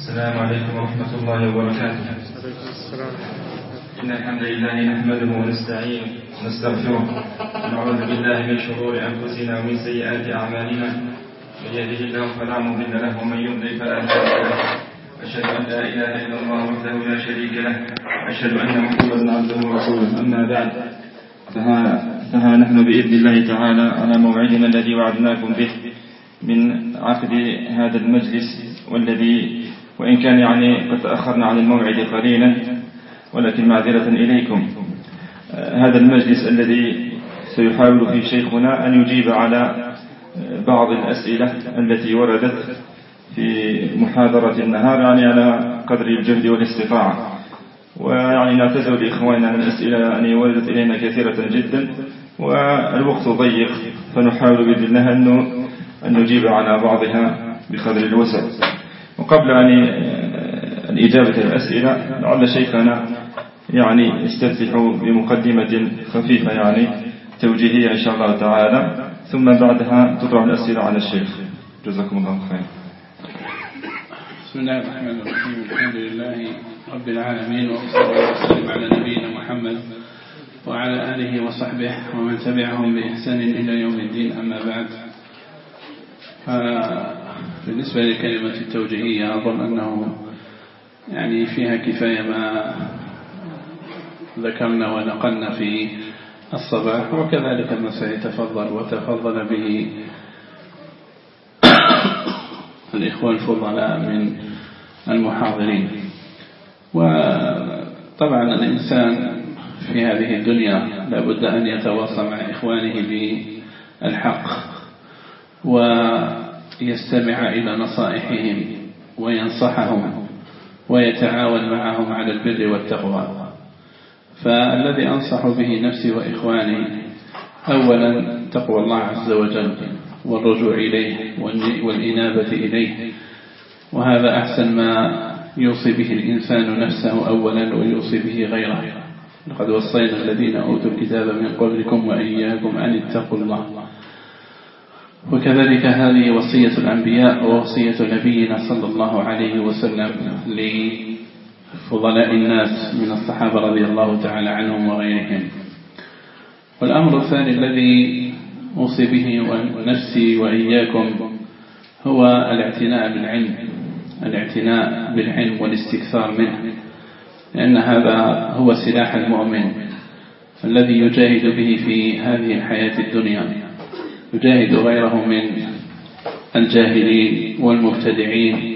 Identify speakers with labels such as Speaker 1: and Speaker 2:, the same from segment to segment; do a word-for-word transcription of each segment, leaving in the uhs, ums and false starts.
Speaker 1: السلام عليكم ورحمة الله وبركاته. إن الحمد لله نحمده ونستعينه ونستغفره ونعوذ بالله من شرور أنفسنا ومن سيئات أعمالنا، من يهده الله فلا مضل له ومن يضلل فلا هادي له. أشهد أن لا إله إلا الله وحده لا شريك له، أشهد أن محمدا عبده ورسوله. أما بعد، فها, فها نحن بإذن الله تعالى على موعدنا الذي وعدناكم به من عقد هذا المجلس، والذي وإن كان يعني قد تأخرنا عن الموعد قليلا، ولكن معذرة إليكم. هذا المجلس الذي سيحاول فيه شيخنا أن يجيب على بعض الأسئلة التي وردت في محاضرة النهار، يعني على قدر الجهد والاستطاعة. ويعني نعتذر لإخواننا عن الأسئلة يعني وردت إلينا كثيرة جدا والوقت ضيق، فنحاول بإذن الله أن نجيب على بعضها بقدر الوسع. وقبل أن الإجابة الأسئلة، لعل شيخنا يعني يستفتح بمقدمة خفيفة يعني توجيهية إن شاء الله تعالى، ثم بعدها تطرح الأسئلة على الشيخ. جزاكم الله خير.
Speaker 2: بسم الله الرحمن الرحيم. الحمد لله رب العالمين، وصلى وسلم على نبينا محمد وعلى آله وصحبه ومن تبعهم بإحسان إلى يوم الدين. أما بعد، بالنسبة للكلمة التوجيهية أظن أنه يعني فيها كفاية ما ذكرنا ونقلنا في الصباح، وكذلك ما سيتفضل وتفضل به الإخوة الفضلاء من المحاضرين. وطبعا الإنسان في هذه الدنيا لابد أن يتواصى مع إخوانه بالحق ويستمع إلى نصائحهم وينصحهم ويتعاون معهم على البر والتقوى. فالذي أنصح به نفسي وإخواني أولا تقوى الله عز وجل والرجوع إليه والإنابة إليه، وهذا أحسن ما يوصي به الإنسان نفسه أولا ويوصي به غيره. لقد وصينا الذين أوتوا الكتاب من قبلكم وإياكم أن اتقوا الله. وكذلك هذه وصية الأنبياء ووصية نبينا صلى الله عليه وسلم لفضلاء الناس من الصحابة رضي الله تعالى عنهم وغيرهم. والأمر الثاني الذي أوصي به ونفسي وإياكم هو الاعتناء بالعلم، الاعتناء بالعلم والاستكثار منه، لأن هذا هو سلاح المؤمن الذي يجاهد به في هذه الحياة الدنيا، يجاهد غيره من الجاهلين والمبتدعين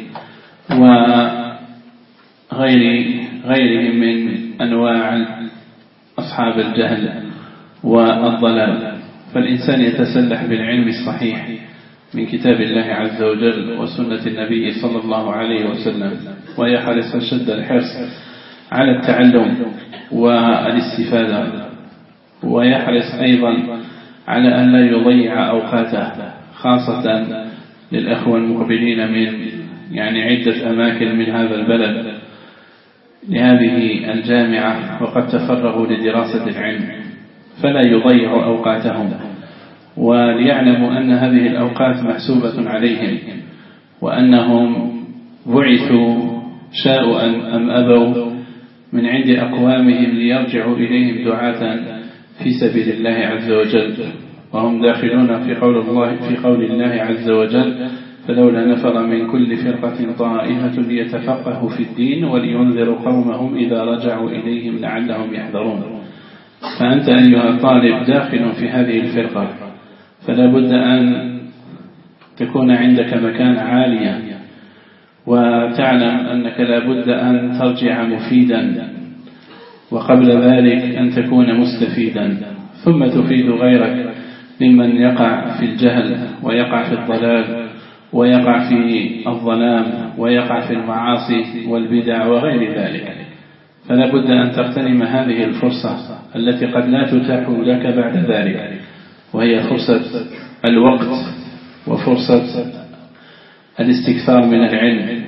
Speaker 2: وغير غيرهم من أنواع أصحاب الجهل والضلال. فالإنسان يتسلح بالعلم الصحيح من كتاب الله عز وجل وسنة النبي صلى الله عليه وسلم، ويحرص شد الحرص على التعلم والاستفادة، ويحرص أيضا على أن لا يضيع أوقاته، خاصة للأخوة المقبلين من يعني عدة أماكن من هذا البلد لهذه الجامعة وقد تفرغوا لدراسة العلم، فلا يضيع أوقاتهم، وليعلموا أن هذه الأوقات محسوبة عليهم، وأنهم بعثوا شاءوا أم أبوا من عند أقوامهم ليرجعوا إليهم دعاة في سبيل الله عز وجل. وهم داخلون في قول الله في قول الله عز وجل: فلولا نفر من كل فرقة طائفة ليتفقهوا في الدين ولينذروا قومهم إذا رجعوا إليهم لعلهم يحذرون. فأنت أيها الطالب داخل في هذه الفرقة، فلا بد أن تكون عندك مكان عاليا، وتعلم أنك لا بد أن ترجع مفيدا، وقبل ذلك أن تكون مستفيدا، ثم تفيد غيرك ممن يقع في الجهل ويقع في الضلال ويقع في الظلام ويقع في المعاصي والبدع وغير ذلك. فلا بد أن تغتنم هذه الفرصة التي قد لا تتاح لك بعد ذلك، وهي فرصة الوقت وفرصة الاستكثار من العلم.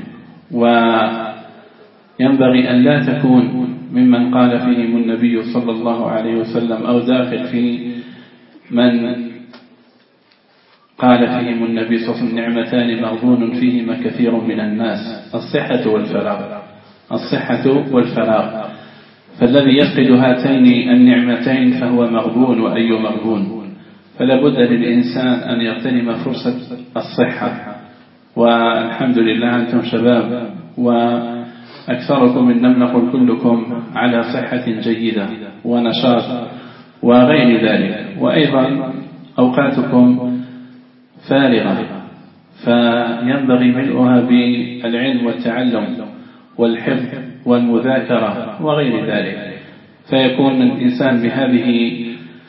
Speaker 2: وينبغي أن لا تكون ممن قال فيهم النبي صلى الله عليه وسلم أو داخل في من قال فيهم النبي صلى الله عليه وسلم: نعمتان مغبون فيهما كثير من الناس، الصحة والفراغ. الصحة والفراغ، فالذي يفقد هاتين النعمتين فهو مغبون، وأي مغبون. فلا بد للإنسان أن يغتنم فرصة الصحة، والحمد لله أنتم شباب وأكثركم إن لم نقل كلكم على صحة جيدة ونشاط وغير ذلك، وأيضا أوقاتكم فارغة، فينبغي ملؤها بالعلم والتعلم والحفظ والمذاكرة وغير ذلك، فيكون الإنسان بهذه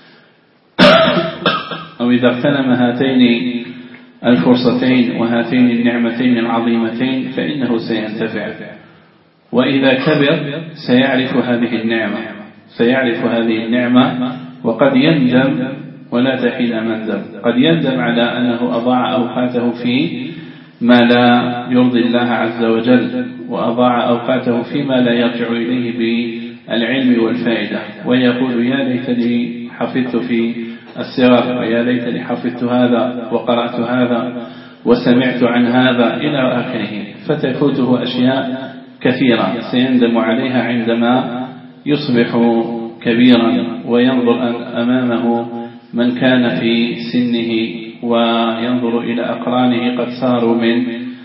Speaker 2: أو إذا اغتنم هاتين الفرصتين وهاتين النعمتين العظيمتين فإنه سينتفع، وإذا كبر سيعرف هذه النعمة سيعرف هذه النعمة وقد يندم ولا تحين مندم. قد يندم على أنه أضاع أوقاته في ما لا يرضي الله عز وجل، وأضاع أوقاته فيما لا يرجع إليه بالعلم والفائدة، ويقول: يا ليتني حفظت في الصغر، ويا ليتني حفظت هذا وقرأت هذا وسمعت عن هذا إلى آخره، فتفوته أشياء كثيرة سيندم عليها عندما يصبح كبيرا وينظر أمامه من كان في سنه وينظر إلى أقرانه قد صاروا من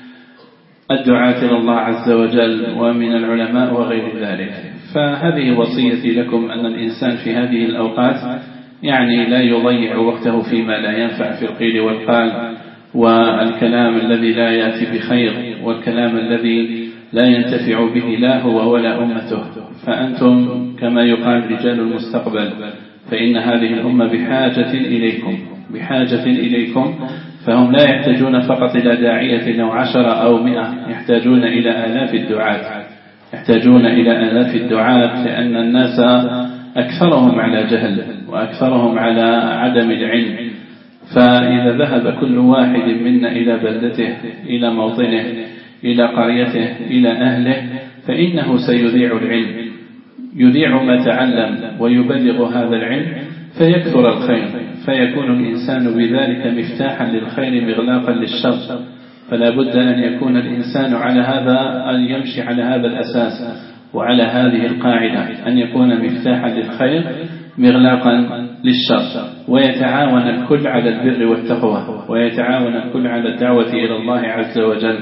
Speaker 2: الدعاة إلى الله عز وجل ومن العلماء وغير ذلك. فهذه وصيتي لكم، أن الإنسان في هذه الأوقات يعني لا يضيع وقته فيما لا ينفع في القيل والقال والكلام الذي لا يأتي بخير والكلام الذي لا ينتفع به لا هو ولا أمته. فأنتم كما يقال رجال المستقبل، فإن هذه الأمة بحاجة إليكم بحاجة إليكم فهم لا يحتاجون فقط إلى داعية أو عشرة أو مئة، يحتاجون إلى آلاف الدعاة يحتاجون إلى آلاف الدعاة لأن الناس أكثرهم على جهل وأكثرهم على عدم العلم. فإذا ذهب كل واحد منا إلى بلدته إلى موطنه إلى قريته إلى أهله فإنه سيذيع العلم، يذيع ما تعلم ويبلغ هذا العلم فيكثر الخير، فيكون الإنسان بذلك مفتاحا للخير مغلاقا للشر. فلا بد أن يكون الإنسان على هذا، أن يمشي على هذا الأساس وعلى هذه القاعدة، أن يكون مفتاحا للخير مغلاقا للشر، ويتعاون الكل على البر والتقوى، ويتعاون الكل على الدعوة إلى الله عز وجل.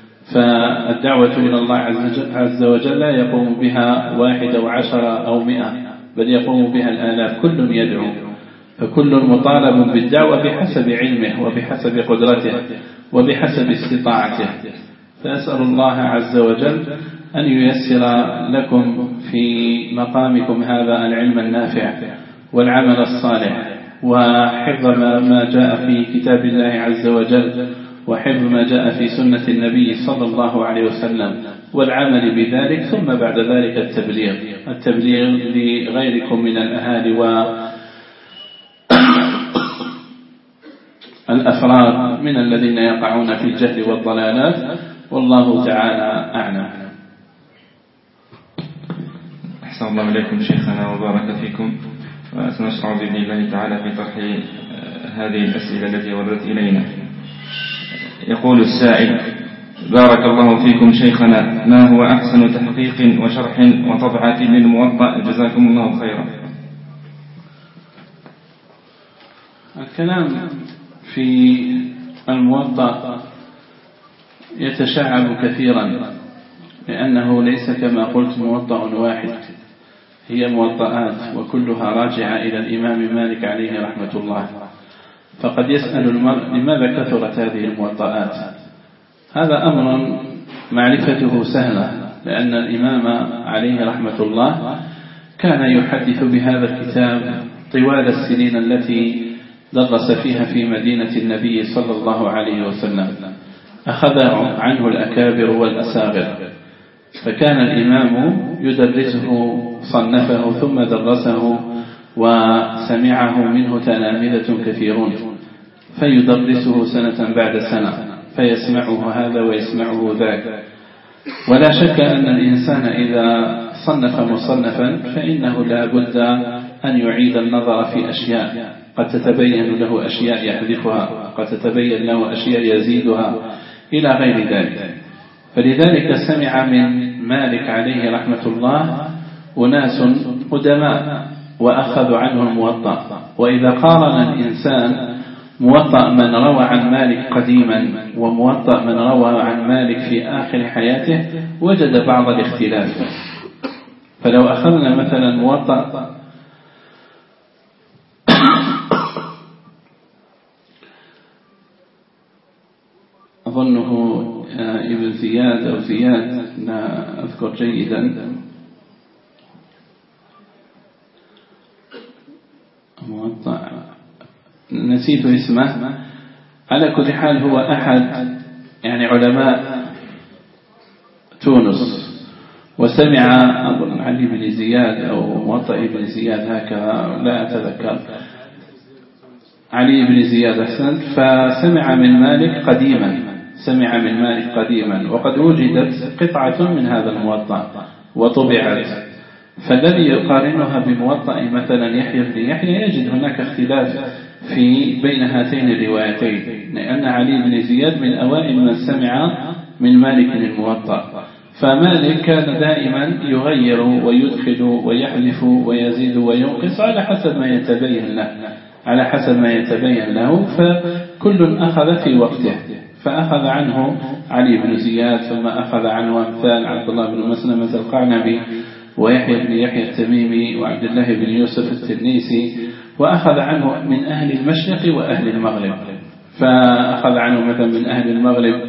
Speaker 2: فالدعوة إلى الله عز وجل لا يقوم بها واحد أو عشرة أو مئة، بل يقوم بها الآلاف، كل يدعو، فكل مطالب بالدعوة بحسب علمه وبحسب قدرته وبحسب استطاعته. فأسأل الله عز وجل أن ييسر لكم في مقامكم هذا العلم النافع والعمل الصالح، وحفظ ما جاء في كتاب الله عز وجل، وحفظ ما جاء في سنة النبي صلى الله عليه وسلم، والعمل بذلك، ثم بعد ذلك التبليغ التبليغ لغيركم من الأهالي والأفراد من الذين يقعون في الجهل والضلالات، والله تعالى أعلم.
Speaker 1: أحسن الله إليكم شيخنا وبارك فيكم، وسنشرع بإذن الله تعالى في طرح هذه الأسئلة التي وردت إلينا. يقول السائل: بارك الله فيكم شيخنا، ما هو أحسن تحقيق وشرح وطبعة للموطأ؟ جزاكم الله خيرا.
Speaker 2: الكلام في الموطأ يتشعب كثيرا، لأنه ليس كما قلت موطأ واحد، هي موطئات وكلها راجعة إلى الإمام مالك عليه رحمة الله. فقد يسأل المرء: لماذا كثرت هذه الموطئات؟ هذا أمر معرفته سهلة، لأن الإمام عليه رحمة الله كان يحدث بهذا الكتاب طوال السنين التي درس فيها في مدينة النبي صلى الله عليه وسلم، أخذ عنه الأكابر والأساغر، فكان الإمام يدرسه، صنفه ثم درسه وسمعه منه تلامذة كثيرون، فيدرسه سنة بعد سنة، فيسمعه هذا ويسمعه ذاك. ولا شك أن الإنسان إذا صنف مصنفا فإنه لا بد أن يعيد النظر في أشياء، قد تتبين له أشياء يحذفها، قد تتبين له أشياء يزيدها إلى غير ذلك. فلذلك سمع من مالك عليه رحمة الله أناس قدماء وأخذوا عنه الموطأ. وإذا قارن الإنسان موطأ من روى عن مالك قديما وموطأ من روى عن مالك في آخر حياته وجد بعض الاختلاف. فلو أخذنا مثلا موطأ أظنه ابن زياد أو زياد لا أذكر جيدا، موطأ نسيت اسمه، على كل حال هو أحد يعني علماء تونس، وسمع أظن علي بن زياد أو موطأ ابن زياد هكذا لا أتذكر، علي بن زياد أحسنت. فسمع من مالك قديما، سمع من مالك قديما، وقد وجدت قطعة من هذا الموطأ وطبعت. فالذي يقارنها بموطأ مثلا يحيى بن يحيى يجد هناك اختلاف في بين هاتين الروايتين، لأن علي بن زياد من أوائل من سمع من مالك الموطأ. فمالك كان دائما يغير ويدخل ويحذف ويزيد وينقص على حسب ما يتبين له على حسب ما يتبين له فكل أخذ في وقته. فأخذ عنه علي بن زياد، ثم أخذ عنه أمثال عبد الله بن مسلمة القعنبي ويحيى بن يحيى التميمي وعبد الله بن يوسف التنيسي، وأخذ عنه من أهل المشرق وأهل المغرب. فأخذ عنه مثلا من أهل المغرب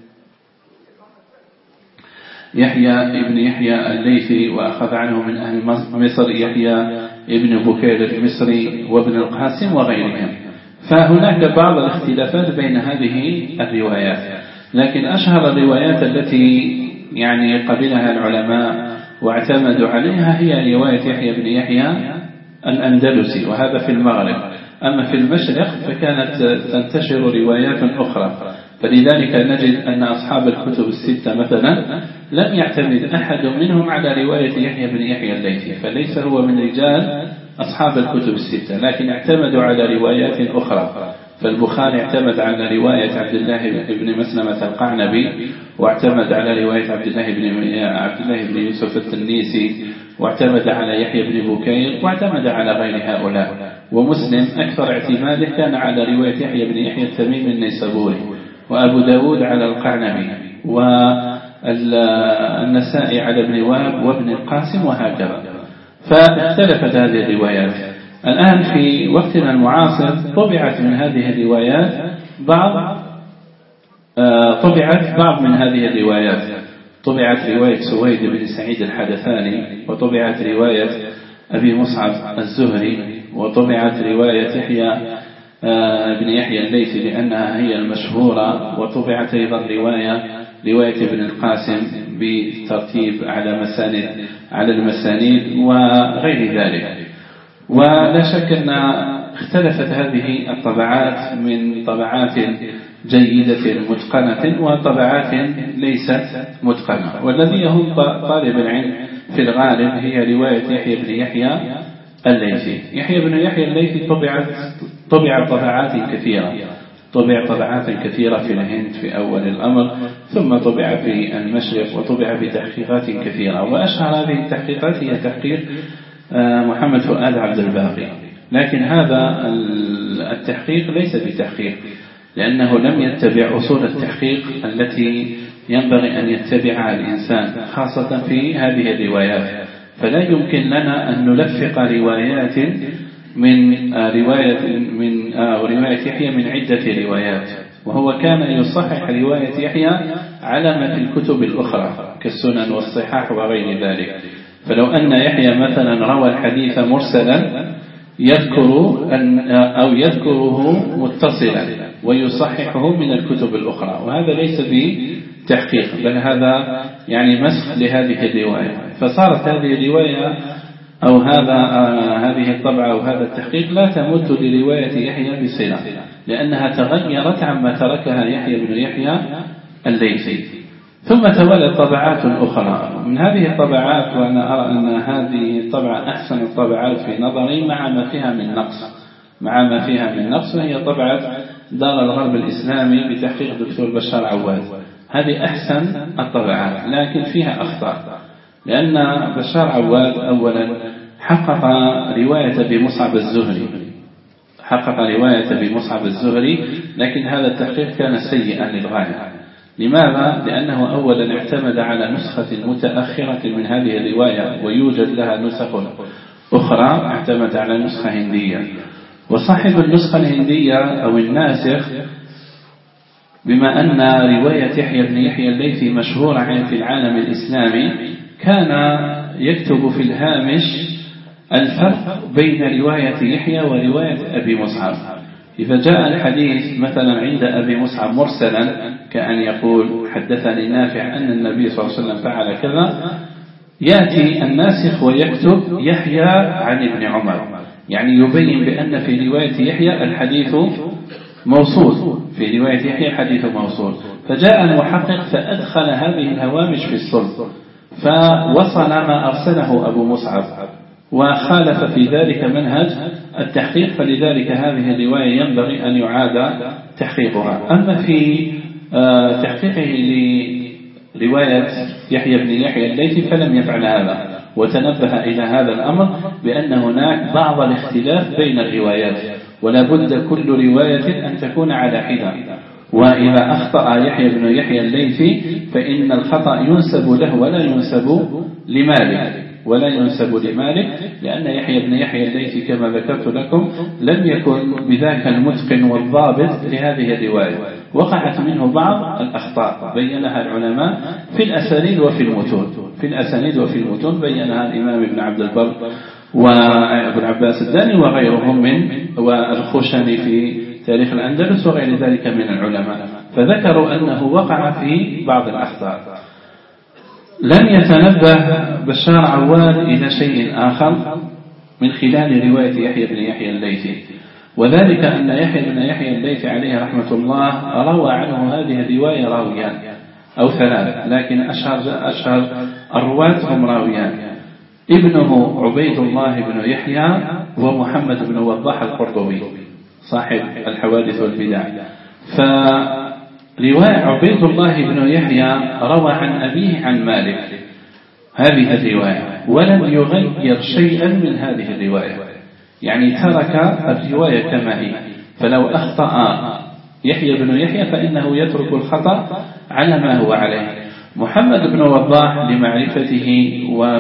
Speaker 2: يحيى ابن يحيى الليثي، وأخذ عنه من أهل مصر يحيى ابن بكير المصري وابن القاسم وغيرهم. فهناك بعض الاختلافات بين هذه الروايات، لكن أشهر الروايات التي يعني قبلها العلماء واعتمدوا عليها هي رواية يحيى بن يحيى الأندلسي، وهذا في المغرب. أما في المشرق فكانت تنتشر روايات أخرى. فلذلك نجد أن أصحاب الكتب الستة مثلا لم يعتمد أحد منهم على رواية يحيى بن يحيى الليثي، فليس هو من رجال أصحاب الكتب الستة، لكن اعتمدوا على روايات أخرى. فالبخاري اعتمد على رواية عبد الله بن مسلمة القعنبي، واعتمد على رواية عبد الله بن عبد الله بن يوسف التنيسي، واعتمد على يحيى بن بكير، واعتمد على غير هؤلاء. ومسلم أكثر اعتماده كان على رواية يحيى بن يحيى التميمي النيسابوري، وأبو داود على القعنبي، والنسائي على ابن وهب وابن القاسم، وهكذا. فاختلفت هذه الروايات. الآن في وقتنا المعاصر طبعت من هذه الروايات بعض طبعت بعض من هذه الروايات. طبعت رواية سويد بن سعيد الحدثاني، وطبعت رواية أبي مصعب الزهري، وطبعت رواية يحيى بن يحيى الليثي لأنها هي المشهورة، وطبعت أيضا رواية رواية ابن القاسم بترتيب على مساند على المسانيد وغير ذلك. ولا شك أن اختلفت هذه الطبعات من طبعات جيدة متقنة وطبعات ليست متقنة. والذي يهم طالب العلم في الغالب هي رواية يحيى بن يحيى الليثي. يحيى بن يحيى الليثي طبعت طبع طبعات كثيرة طبع طبعات كثيرة في الهند في أول الأمر، ثم طبع في المشرق، وطبع بتحقيقات كثيرة. وأشهر هذه التحقيقات هي تحقيق محمد فؤاد عبد الباقي. لكن هذا التحقيق ليس بتحقيق، لأنه لم يتبع أصول التحقيق التي ينبغي أن يتبعها الإنسان، خاصة في هذه الروايات. فلا يمكن لنا أن نلفق روايات من رواية من رواية يحيى من عدة روايات، وهو كان يصحح رواية يحيى على ما في الكتب الأخرى كالسنن والصحاح وغير ذلك. فلو أن يحيى مثلا روى الحديث مرسلا يذكر أن أو يذكره متصلا ويصححه من الكتب الأخرى، وهذا ليس بتحقيق، بل هذا يعني مسخ لهذه الرواية. فصارت هذه الرواية أو هذا هذه الطبعة أو هذا التحقيق لا تمت لرواية يحيى بصلة، لأنها تغيرت عما تركها يحيى بن يحيى الليثي. ثم تولت طبعات أخرى. من هذه الطبعات، وأنا أرى أن هذه الطبعة أحسن الطبعات في نظري مع ما فيها من نقص مع ما فيها من نقص، وهي طبعة دار الغرب الإسلامي بتحقيق دكتور بشار عواد. هذه أحسن الطبعات لكن فيها أخطاء، لأن بشار عواد أولا حقق رواية بمصعب الزهري حقق رواية بمصعب الزهري لكن هذا التحقيق كان سيئا للغاية. لماذا؟ لأنه أولا اعتمد على نسخة متأخرة من هذه الرواية، ويوجد لها نسخ أخرى، اعتمد على نسخة هندية، وصاحب النسخة الهندية أو الناسخ بما أن رواية يحيى بن يحيى الليثي مشهورة في العالم الإسلامي كان يكتب في الهامش الفرق بين رواية يحيى ورواية أبي مصعب. إذا جاء الحديث مثلا عند أبي مصعب مرسلا كأن يقول حدثني نافع أن النبي صلى الله عليه وسلم فعل كذا، يأتي الناسخ ويكتب يحيى عن ابن عمر، يعني يبين بأن في رواية يحيى الحديث موصول، في رواية يحيى حديث موصول. فجاء المحقق فأدخل هذه الهوامش في الصلب، فوصل ما أرسله أبو مصعب وخالف في ذلك منهج التحقيق، فلذلك هذه الرواية ينبغي أن يعاد تحقيقها. أما في تحقيقه لرواية يحيى بن يحيى الليثي فلم يفعل هذا، وتنبه إلى هذا الأمر بأن هناك بعض الاختلاف بين الروايات، ولا بد كل رواية أن تكون على حدة. وإذا أخطأ يحيى بن يحيى الليثي فإن الخطأ ينسب له ولا ينسب لمالك ولا ينسب لمالك لأن يحيى بن يحيى الليثي كما ذكرت لكم لم يكن بذاك المتقن والضابط لهذه الرواية، وقعت منه بعض الأخطاء بينها العلماء في الأسانيد وفي المتون في الأسانيد وفي المتون بينها الإمام ابن عبد البر وابو العباس الداني وغيرهم من والخوشاني في تاريخ الأندلس وغير ذلك من العلماء، فذكروا أنه وقع في بعض الأخطاء. لم يتنبه بشار عواد إلى شيء آخر من خلال رواية يحيى بن يحيى الليثي، وذلك أن يحيى بن يحيى الليثي عليه رحمة الله روى عنه هذه الرواية راويان أو ثلاث، لكن أشهر, أشهر الرواة هم راويان، ابنه عبيد الله بن يحيى ومحمد بن وضاح القرطبي صاحب الحوادث والبدع. فرواية عبيد الله بن يحيى روى عن أبيه عن مالك هذه الرواية ولم يغير شيئا من هذه الرواية، يعني ترك الرواية كما هي. فلو أخطأ يحيى بن يحيى فإنه يترك الخطأ على ما هو عليه. محمد بن وضاح لمعرفته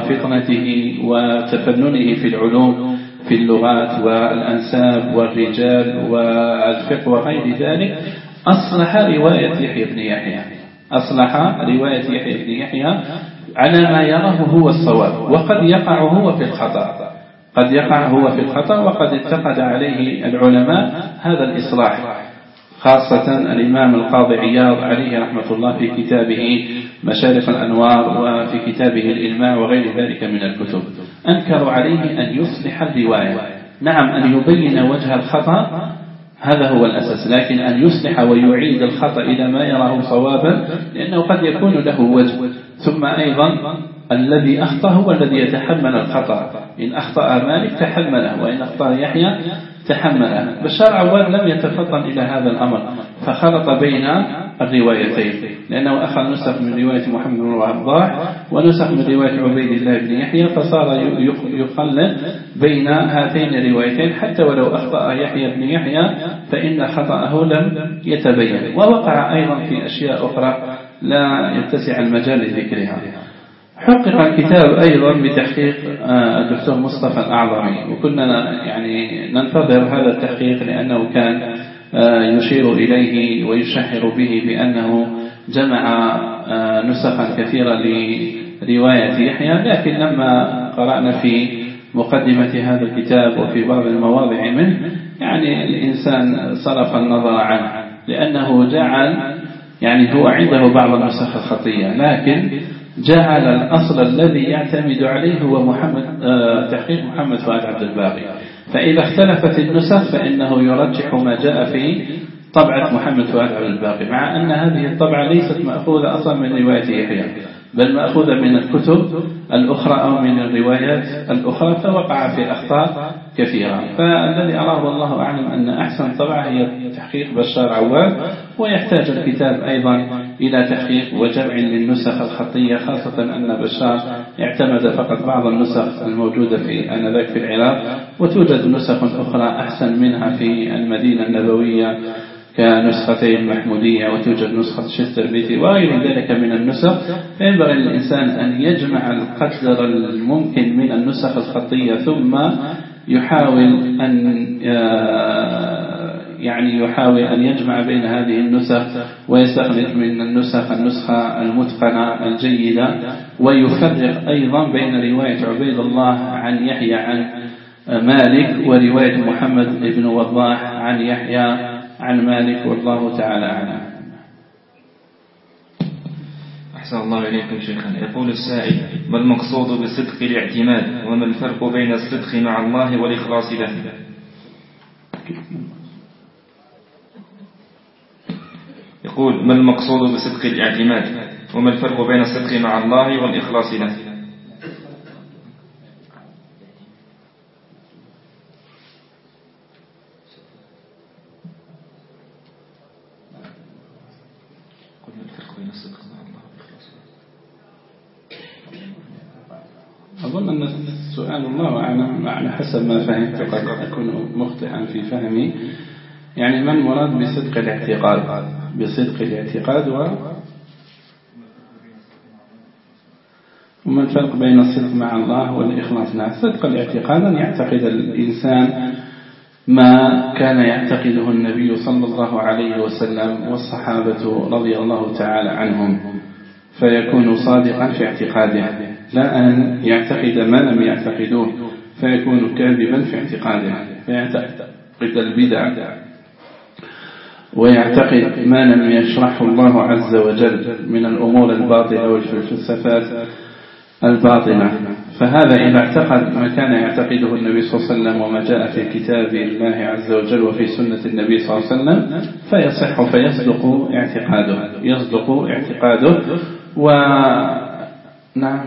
Speaker 2: وفطنته وتفننه في العلوم في اللغات والأنساب والرجال والفقه وغير ذلك أصلح رواية يحيى بن يحيى أصلح رواية يحيى بن يحيى على ما يراه هو الصواب، وقد يقع هو في الخطأ قد يقع هو في الخطأ وقد انتقد عليه العلماء هذا الإصلاح، خاصة الإمام القاضي عياض عليه رحمة الله في كتابه مشارق الأنوار وفي كتابه الإلماع وغير ذلك من الكتب، أنكروا عليه أن يصلح الرواية. نعم أن يبين وجه الخطأ هذا هو الأساس، لكن أن يصلح ويعيد الخطأ إلى ما يراه صوابا لأنه قد يكون له وجه. ثم أيضا الذي أخطأ هو الذي يتحمل الخطأ، إن أخطأ مالك تحمله وإن أخطأ يحيى تحمله. بشار عواد لم يتفطن إلى هذا الأمر فخلط بين الروايتين، لأنه أخذ نسخ من رواية محمد بن وضاح ونسخ من رواية عبيد الله بن يحيى، فصار يخلط بين هاتين الروايتين حتى ولو أخطأ يحيى بن يحيى فإن خطأه لم يتبين. ووقع أيضا في أشياء أخرى لا يتسع المجال لذكرها. حقق الكتاب أيضا بتحقيق الدكتور مصطفى الأعظمي، وكنا يعني ننتظر هذا التحقيق لأنه كان يشير إليه ويشهر به بأنه جمع نسخا كثيرة لرواية يحيى، لكن لما قرأنا في مقدمة هذا الكتاب وفي بعض المواضع منه يعني الإنسان صرف النظر عنه، لأنه جعل يعني هو عنده بعض النسخ الخطية، لكن جعل الأصل الذي يعتمد عليه هو محمد تحقيق محمد فؤاد عبد الباقي، فإذا اختلفت النسخ فإنه يرجح ما جاء في طبعة محمد فؤاد عبد الباقي، مع أن هذه الطبعة ليست مأخوذة أصلا من رواية يحيى، بل مأخوذة من الكتب الأخرى أو من الروايات الأخرى، فوقع في أخطاء كثيرة. فالذي أراه والله أعلم أن أحسن طبعة هي تحقيق بشار عواد، ويحتاج الكتاب أيضا إلى تحقيق وجمع للنسخ الخطية، خاصة أن بشار اعتمد فقط بعض النسخ الموجودة في آنذاك في العراق، وتوجد نسخ أخرى أحسن منها في المدينة النبوية كنسختي المحمودية، وتوجد نسخة شستربيتي وغير ذلك من النسخ. فينبغي للإنسان أن يجمع القدر الممكن من النسخ الخطية، ثم يحاول أن يعني يحاول أن يجمع بين هذه النسخ ويستخرج من النسخ النسخة المتقنة الجيدة، ويفرق أيضا بين رواية عبيد الله عن يحيى عن مالك ورواية محمد بن وضاح عن يحيى عن مالك، والله تعالى أعلم.
Speaker 1: أحسن الله إليكم شيخنا. يقول السائل: ما المقصود بصدق الاعتماد، وما الفرق بين الصدق مع الله والإخلاص له؟ يقول: ما المقصود بصدق الاعتماد، وما الفرق بين الصدق مع الله والإخلاص له؟
Speaker 2: أظن أن السؤال الله أعلم على حسب ما فهمت، قد أكون مخطئا في فهمي. يعني ما المراد بصدق الاعتقاد؟ بصدق الاعتقاد و وما الفرق بين الصدق مع الله والإخلاص له؟ صدق الاعتقاد أن يعتقد الإنسان ما كان يعتقده النبي صلى الله عليه وسلم والصحابة رضي الله تعالى عنهم، فيكون صادقا في اعتقاده، لا أن يعتقد ما لم يعتقدوه فيكون كاذبا في اعتقاده، فيعتقد البدع ويعتقد ما لم يشرحه الله عز وجل من الأمور الباطلة والفلسفات الباطلة. فهذا إذا اعتقد ما كان يعتقده النبي صلى الله عليه وسلم وما جاء في كتاب الله عز وجل وفي سنة النبي صلى الله عليه وسلم فيصح فيصدق اعتقاده يصدق اعتقاده و نعم.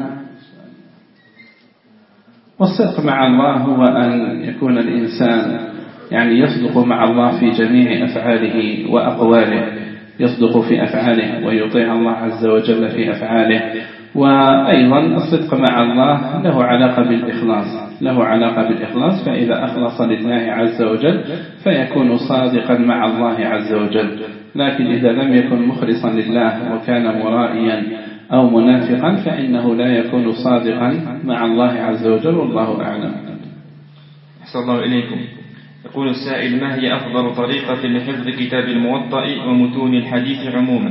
Speaker 2: والصدق مع الله هو أن يكون الإنسان يعني يصدق مع الله في جميع أفعاله وأقواله، يصدق في أفعاله ويطيع الله عز وجل في أفعاله. وأيضا الصدق مع الله له علاقة بالإخلاص له علاقة بالإخلاص فإذا أخلص لله عز وجل فيكون صادقا مع الله عز وجل. لكن إذا لم يكن مخلصا لله وكان مرائيا أو منافقا فإنه لا يكون صادقا مع الله عز وجل، والله أعلم.
Speaker 1: أحسن الله إليكم. يقول السائل: ما هي أفضل طريقة لحفظ كتاب الموطأ ومتون الحديث عموما؟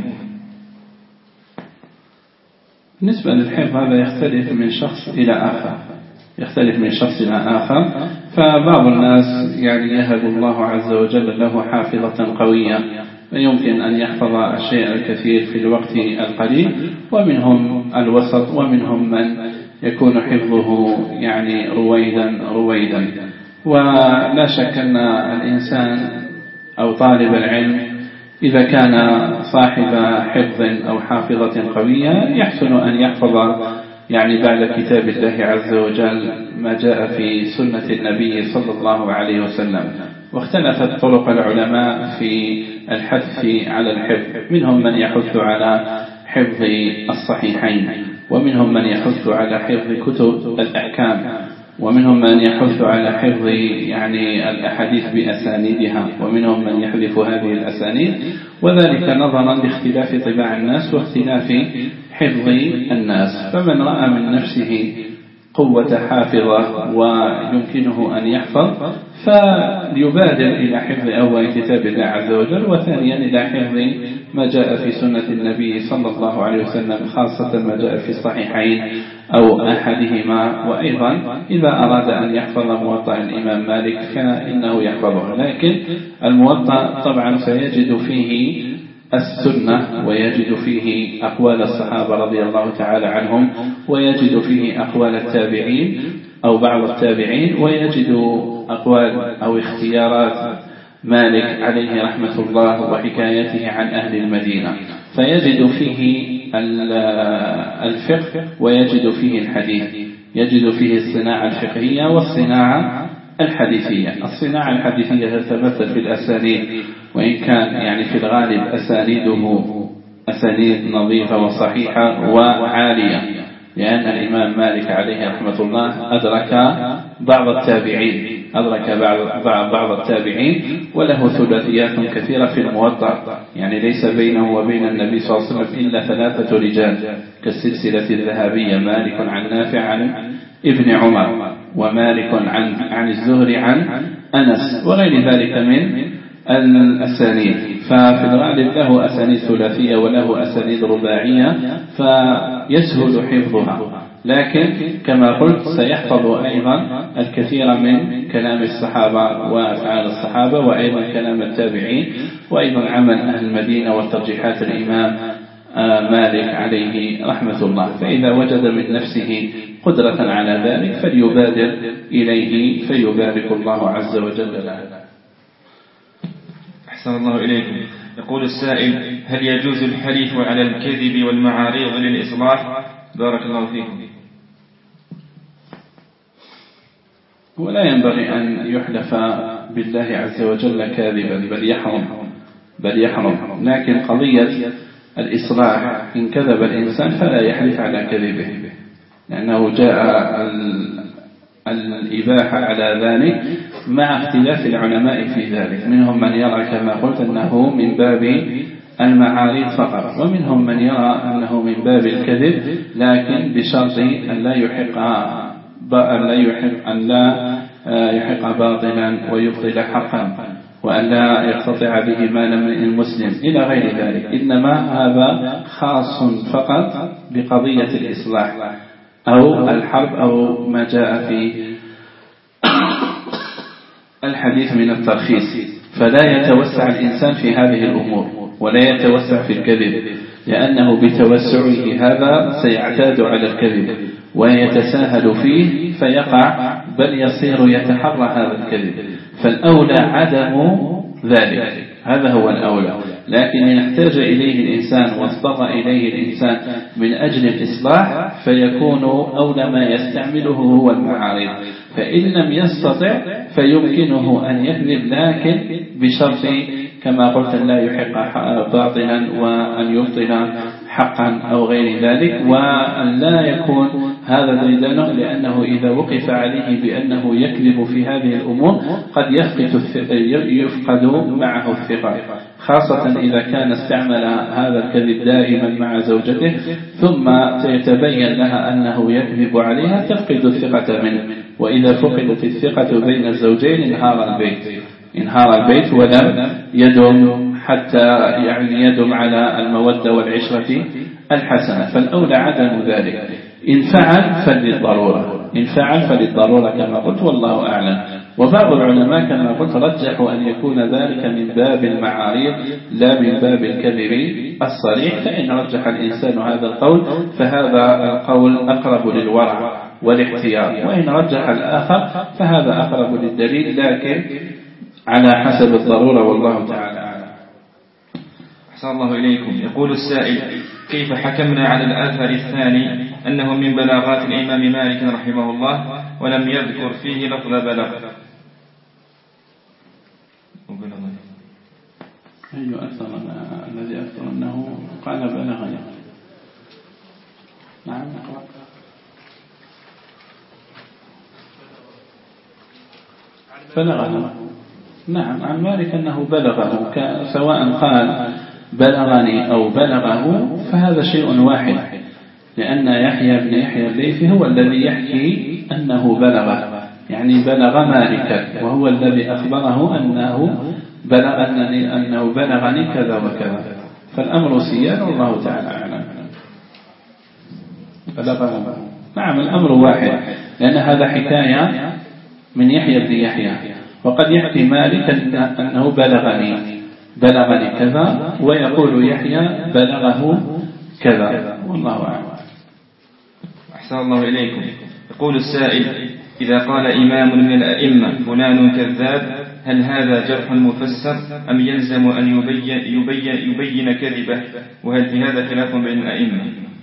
Speaker 2: بالنسبة للحفظ هذا يختلف من شخص إلى آخر يختلف من شخص إلى آخر فبعض الناس يعني يهب الله عز وجل له حافظة قوية فيمكن أن يحفظ الشيء الكثير في الوقت القليل، ومنهم الوسط، ومنهم من يكون حفظه يعني رويدا رويدا. ولا شك أن الإنسان أو طالب العلم إذا كان صاحب حفظ أو حافظة قوية يحسن أن يحفظ يعني بعد كتاب الله عز وجل ما جاء في سنة النبي صلى الله عليه وسلم. واختلفت طرق العلماء في الحث على الحفظ، منهم من يحث على حفظ الصحيحين، ومنهم من يحث على حفظ كتب الأحكام، ومنهم من يحث على حفظ يعني الأحاديث بأسانيدها، ومنهم من يحذف هذه الأسانيد، وذلك نظرا لاختلاف طباع الناس واختلاف حفظ الناس. فمن رأى من نفسه قوة حافظة ويمكنه أن يحفظ فليبادر إلى حفظ أول كتاب الله عز وجل، وثانيا إلى حفظ ما جاء في سنة النبي صلى الله عليه وسلم، خاصة ما جاء في الصحيحين أو أحدهما. وأيضا إذا أراد أن يحفظ موطأ الإمام مالك فإنه يحفظه، لكن الموطأ طبعا سيجد فيه السنة ويجد فيه أقوال الصحابة رضي الله تعالى عنهم، ويجد فيه أقوال التابعين أو بعض التابعين، ويجد أقوال أو اختيارات مالك عليه رحمة الله وحكايته عن أهل المدينة، فيجد فيه الفقه ويجد فيه الحديث، يجد فيه الصناعة الفقهية والصناعة الحديثية. الصناعة الحديثية تتمثل في الأسانيد، وإن كان يعني في الغالب أسانيده أسانيد نظيفة وصحيحة وعالية، لأن الإمام مالك عليه رحمة الله أدرك بعض التابعين أدرك بعض بعض التابعين وله ثلاثيات كثيرة في الموطأ، يعني ليس بينه وبين النبي صلى الله عليه وسلم إلا ثلاثة رجال كالسلسلة الذهبية، مالك عن نافع عن ابن عمر، ومالك عن عن الزهري عن أنس، وغير ذلك من الأسانيد. ففي الغالب له أسانيد ثلاثية وله أسانيد رباعية فيسهل حفظها، لكن كما قلت سيحفظ أيضا الكثير من كلام الصحابة وأفعال الصحابة، وأيضا كلام التابعين، وأيضا عمل أهل المدينة وترجيحات الإمام مالك عليه رحمة الله. فإذا وجد من نفسه قدرة على ذلك فليبادر إليه فيبارك الله عز وجل له.
Speaker 1: أحسن الله إليكم. يقول السائل: هل يجوز الحلف على الكذب والمعارض للإصلاح؟ بارك الله فيكم.
Speaker 2: ولا ينبغي أن يحلف بالله عز وجل كاذبا، بل يحرم بل يحرم لكن قضية الإصلاح إن كذب الإنسان فلا يحلف على كذبه، لأنه جاء الإباحة على ذلك مع اختلاف العلماء في ذلك. منهم من يرى كما قلت أنه من باب المعارض فقط، ومنهم من يرى أنه من باب الكذب، لكن بشرط أن لا يحق أن لا يحق أن لا يحق باطلا ويبطل حقا، وأن لا يقتطع به مال المسلم إلى غير ذلك. إنما هذا خاص فقط بقضية الإصلاح أو الحرب أو ما جاء في الحديث من الترخيص، فلا يتوسع الإنسان في هذه الأمور ولا يتوسع في الكذب، لأنه بتوسعه هذا سيعتاد على الكذب ويتساهل فيه فيقع، بل يصير يتحرى هذا الكذب. فالأولى عدم ذلك، هذا هو الأولى. لكن إن احتاج إليه الإنسان واضطر إليه الإنسان من أجل الإصلاح فيكون أولى ما يستعمله هو المعارض، فإن لم يستطع فيمكنه أن يكذب، لكن بشرط كما قلت لا يحق باطلا وأن يبطل حقا أو غير ذلك، وأن لا يكون هذا ديدنه، لأنه إذا وقف عليه بأنه يكذب في هذه الأمور قد يفقد يفقد معه الثقة، خاصة إذا كان استعمل هذا الكذب دائما مع زوجته ثم يتبين لها أنه يكذب عليها تفقد الثقة منه، وإذا فقدت الثقة بين الزوجين انهار البيت انهار البيت ولم يدم حتى يعني يدم على المودة والعشرة الحسنة. فالأولى عدم ذلك. إن فعل فللضرورة إن فعل فللضرورة كما قلت، والله أعلم. وبعض العلماء كما قلت رجحوا أن يكون ذلك من باب المعارض لا من باب الكذب الصريح، فإن رجح الإنسان هذا القول فهذا القول أقرب للورع والاحتياط، وإن رجح الآخر فهذا أقرب للدليل، لكن على حسب الضرورة، والله تعالى أعلم.
Speaker 1: أحسن الله إليكم. يقول السائل: كيف حكمنا على الأثر الثاني أنه من بلاغات الإمام مالك رحمه الله ولم يذكر فيه لفظ بلغ؟
Speaker 2: أي أثر الذي أثر أنه قال بلغ؟ نعم بلغه. نعم عن مالك أنه بلغه، سواء قال بلغني أو بلغه فهذا شيء واحد، لأن يحيى بن يحيى الليثي هو الذي يحكي أنه بلغه، يعني بلغ مالكا، وهو الذي أخبره أنه بلغ أنني أنه بلغني كذا وكذا، فالأمر سيان والله تعالى أعلم. بلغه. نعم الأمر واحد، لأن هذا حكاية من يحيى بن يحيى، وقد يحكي مالك أنه بلغني بلغني كذا، ويقول يحيى بلغه كذا، والله أعلم.
Speaker 1: أحسن الله إليكم. يقول السائل: إذا قال إمام من الأئمة فلان كذاب هل هذا جرح مفسر أم يلزم أن يبين, يبين, يبين كذبه؟ وهل في هذا خلاف بين الأئمة؟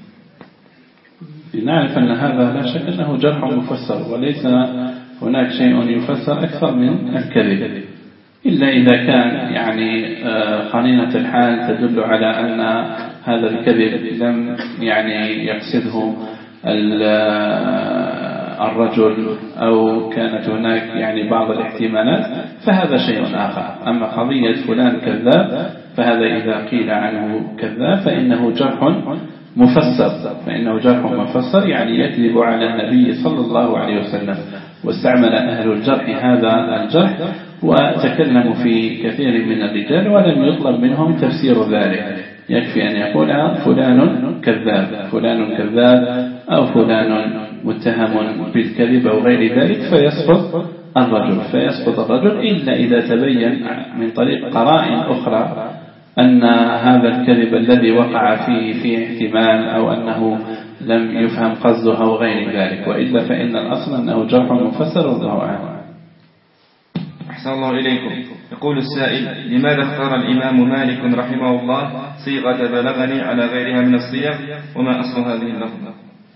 Speaker 2: نعرف أن هذا لا شك أنه جرح مفسر، وليس هناك شيء يفسر أكثر من الكذب، إلا إذا كان يعني قرينة الحال تدل على أن هذا الكذب لم يعني يقصده الرجل أو كانت هناك يعني بعض الاحتمالات، فهذا شيء آخر. أما قضية فلان كذاب فهذا إذا قيل عنه كذاب فإنه جرح مفسر، فإنه جرح مفسر يعني يكذب على النبي صلى الله عليه وسلم. واستعمل أهل الجرح هذا الجرح وتكلموا في كثير من الرجال ولم يطلب منهم تفسير ذلك، يكفي أن يقول فلان كذاب فلان كذاب أو فلان متهم بالكذب أو غير ذلك، فيسقط الرجل فيسقط الرجل إلا إذا تبين من طريق قرائن أخرى أن هذا الكذب الذي وقع فيه فيه احتمال أو أنه لم يفهم قصده أو غير ذلك، وإلا فإن الأصل أنه جرح مفسر والله أعلم.
Speaker 1: أحسن الله إليكم. يقول السائل: لماذا اختار الإمام مالك رحمه الله صيغة بلغني على غيرها من الصيغ، وما أصل هذه اللفظة؟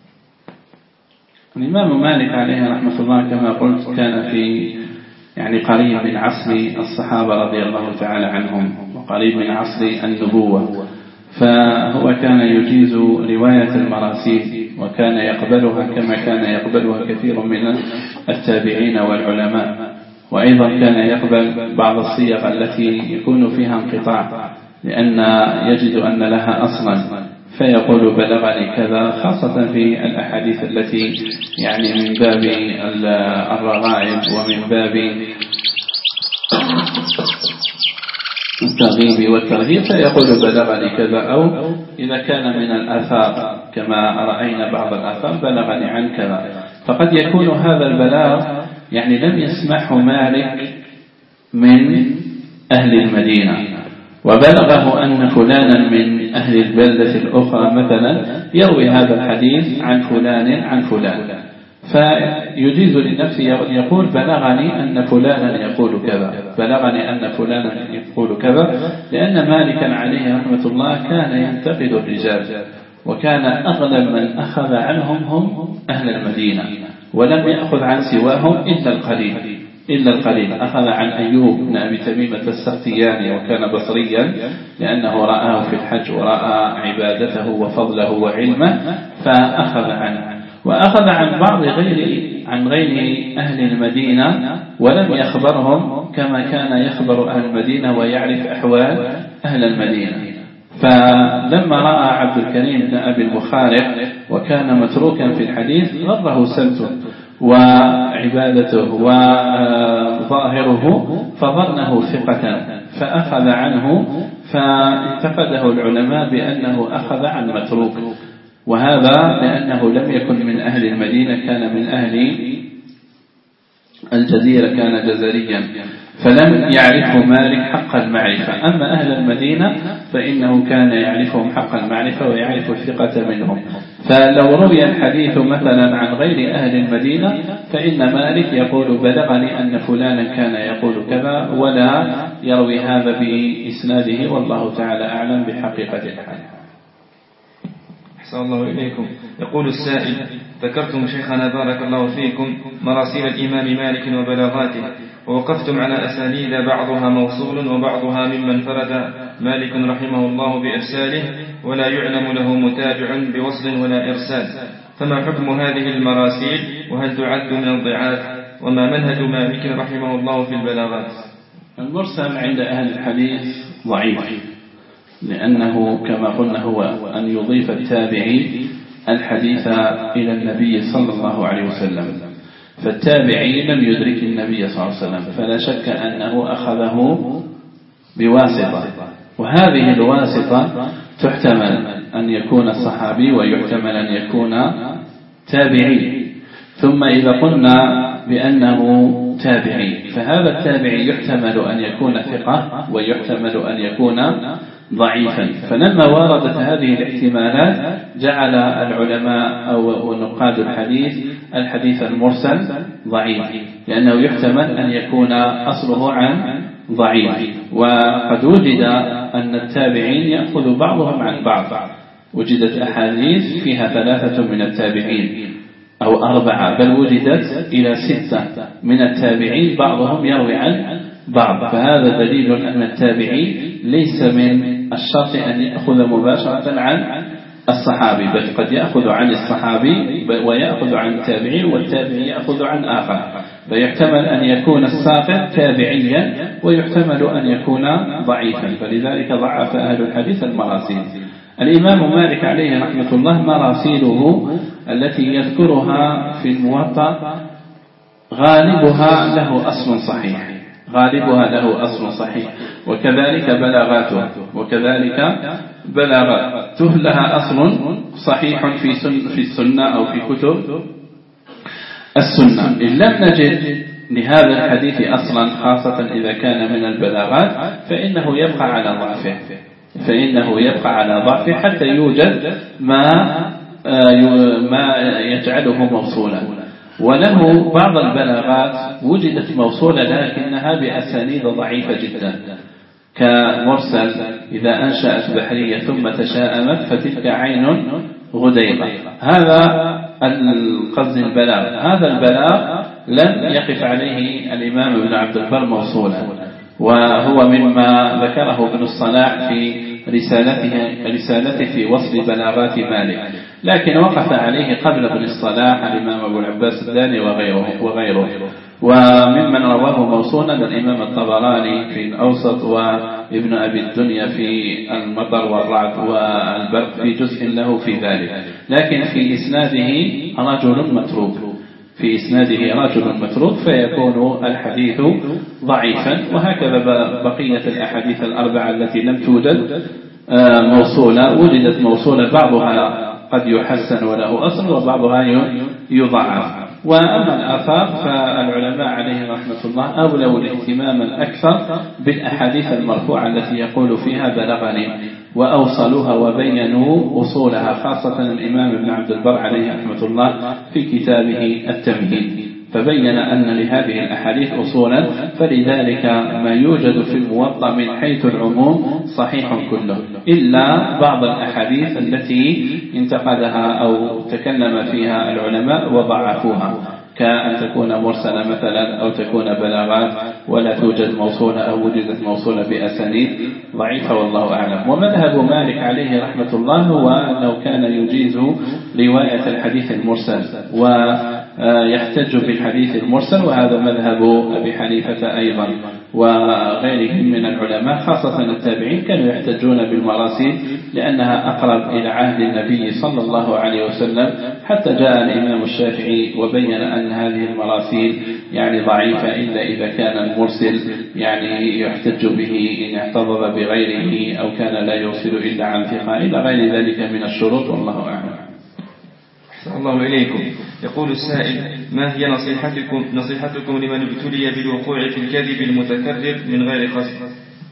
Speaker 2: الإمام مالك عليه رحمة الله كما قلت كان في يعني قريب من عصر الصحابة رضي الله تعالى عنهم وقريب من عصر النبوة، فهو كان يجيز رواية المراسيل وكان يقبلها كما كان يقبلها كثير من التابعين والعلماء، وأيضا كان يقبل بعض الصيغ التي يكون فيها انقطاع لأن يجد أن لها أصلا فيقول بلغني كذا، خاصة في الأحاديث التي يعني من باب الرغائب ومن باب الترغيب والترهيب فيقول بلغني كذا، أو إذا كان من الآثار كما رأينا بعض الآثار بلغني عن كذا، فقد يكون هذا البلاغ يعني لم يسمعه مالك من أهل المدينة وبلغه أن فلانا من أهل البلدة الأخرى مثلا يروي هذا الحديث عن فلان عن فلان، فيجيز لنفسه أن يقول بلغني أن فلانا يقول كذا بلغني أن فلانا يقول كذا، لأن مالكا عليه رحمة الله كان ينتقد الرجال، وكان أغلب من أخذ عنهم هم أهل المدينة ولم يأخذ عن سواهم إلا القليل إلا القليل أخذ عن أيوب بن أبي تميمة السختياني وكان بصريا لأنه رآه في الحج ورأى عبادته وفضله وعلمه فأخذ عنه، وأخذ عن بعض غير عن غير أهل المدينة ولم يخبرهم كما كان يخبر أهل المدينة ويعرف أحوال أهل المدينة. فلما رأى عبد الكريم بن أبي المخارق وكان متروكا في الحديث غره سمته وعبادته وظاهره فظنه ثقة فأخذ عنه، فانتقده العلماء بأنه أخذ عن متروك، وهذا لأنه لم يكن من أهل المدينة كان من أهل الجزيرة كان جزريا فلم يعرفه مالك حق المعرفة، أما أهل المدينة فإنه كان يعرفهم حق المعرفة ويعرف الثقة منهم، فلو روي الحديث مثلا عن غير أهل المدينة فإن مالك يقول بلغني أن فلانا كان يقول كذا ولا يروي هذا بإسناده، والله تعالى أعلم بحقيقة الحال.
Speaker 1: أحسن الله إليكم. يقول السائل: ذكرتم شيخنا بارك الله فيكم مراسيل الإمام مالك وبلاغاته، ووقفتم على أسانيد بعضها موصول وبعضها ممن فرد مالك رحمه الله بإرساله ولا يعلم له متابع بوصل ولا إرسال، فما حكم هذه المراسيل وهل تعد من الضعاف، وما منهج مالك رحمه الله في البلاغات؟
Speaker 2: المرسل عند أهل الحديث ضعيف، لأنه كما قلنا هو أن يضيف التابعي الحديث إلى النبي صلى الله عليه وسلم، فالتابعي لم يدرك النبي صلى الله عليه وسلم فلا شك أنه أخذه بواسطة، وهذه الواسطة تحتمل أن يكون الصحابي ويحتمل أن يكون تابعي، ثم إذا قلنا بأنه تابعي فهذا التابعي يحتمل أن يكون ثقة ويحتمل أن يكون ضعيفا. فلما وردت هذه الاحتمالات جعل العلماء أو نقاد الحديث الحديث المرسل ضعيف، لأنه يحتمل أن يكون أصله عن ضعيف. وقد وجد أن التابعين يأخذ بعضهم عن بعض، وجدت أحاديث فيها ثلاثة من التابعين أو أربعة، بل وجدت إلى ستة من التابعين بعضهم يروي عن بعض. فهذا دليل أن التابعي ليس من الشرط أن يأخذ مباشرة عن الصحابي، بل قد يأخذ عن الصحابي ويأخذ عن التابعي، والتابعي يأخذ عن آخر. فيحتمل أن يكون الساقط تابعيا، ويحتمل أن يكون ضعيفا، فلذلك ضعف أهل الحديث المراسيل. الإمام مالك عليه رحمة الله مراسيله التي يذكرها في الموطأ غالبها له أصل صحيح، غالبها له أصل صحيح، وكذلك بلاغاته وكذلك بلاغاته لها أصل صحيح في سن في السنة أو في كتب السنة. إن لم نجد لهذا الحديث أصلا، خاصة إذا كان من البلاغات، فإنه يبقى على ضعفه فإنه يبقى على ضعفه حتى يوجد ما ما يجعله موصولا. وله بعض البلاغات وجدت موصولة لكنها بأسانيد ضعيفة جدا، كمرسل إذا أنشأت بحرية ثم تشاءمت فتلك عين غديرة. هذا القصد البلاغ. هذا البلاغ لم يقف عليه الإمام ابن عبد البر موصولا، وهو مما ذكره ابن الصلاح في رسالته رسالته في وصف بلاغات مالك، لكن وقف عليه قبل ابن الصلاح الإمام أبو العباس الداني وغيره وغيره وممن رواه موصولا الإمام الطبراني في الأوسط، وابن أبي الدنيا في المطر والرعد والبرق في جزء له في ذلك. لكن في إسناده رجل متروك في إسناده رجل متروك فيكون الحديث ضعيفا. وهكذا بقية الأحاديث الأربعة التي لم توجد موصولة وجدت موصولة، بعضها قد يحسن وله أصل وبعضها يضعف. وأما الآثار فالعلماء عليه رحمة الله أولوا الاهتمام الأكثر بالأحاديث المرفوعة التي يقول فيها بلغني، وأوصلوها وبينوا أصولها، خاصة الإمام ابن عبد البر عليه رحمة الله في كتابه التمهيد، فبين أن لهذه الأحاديث أصولا. فلذلك ما يوجد في الموطأ من حيث العموم صحيح كله، إلا بعض الأحاديث التي انتقدها أو تكلم فيها العلماء وضعفوها، كأن تكون مرسلة مثلا أو تكون بلاغات ولا توجد موصولة أو وجدت موصولة بأسانيد ضعيفة، والله أعلم. ومذهب مالك عليه رحمة الله هو أنه كان يجيز رواية الحديث المرسل ويحتج بالحديث المرسل، وهذا مذهب أبي حنيفة أيضا وغيرهم من العلماء، خاصة التابعين كانوا يحتجون بالمراسيل لأنها أقرب إلى عهد النبي صلى الله عليه وسلم، حتى جاء الإمام الشافعي وبين أن هذه المراسيل يعني ضعيفة إلا إذا كان المرسل يعني يحتج به إن اعتضد بغيره أو كان لا يوصل إلا عن ثقة إلى غير ذلك من الشروط، والله أعلم.
Speaker 1: أحسن الله إليكم. يقول السائل: ما هي نصيحتكم نصيحتكم لمن ابتلي بالوقوع في الكذب المتكرر من غير قصد؟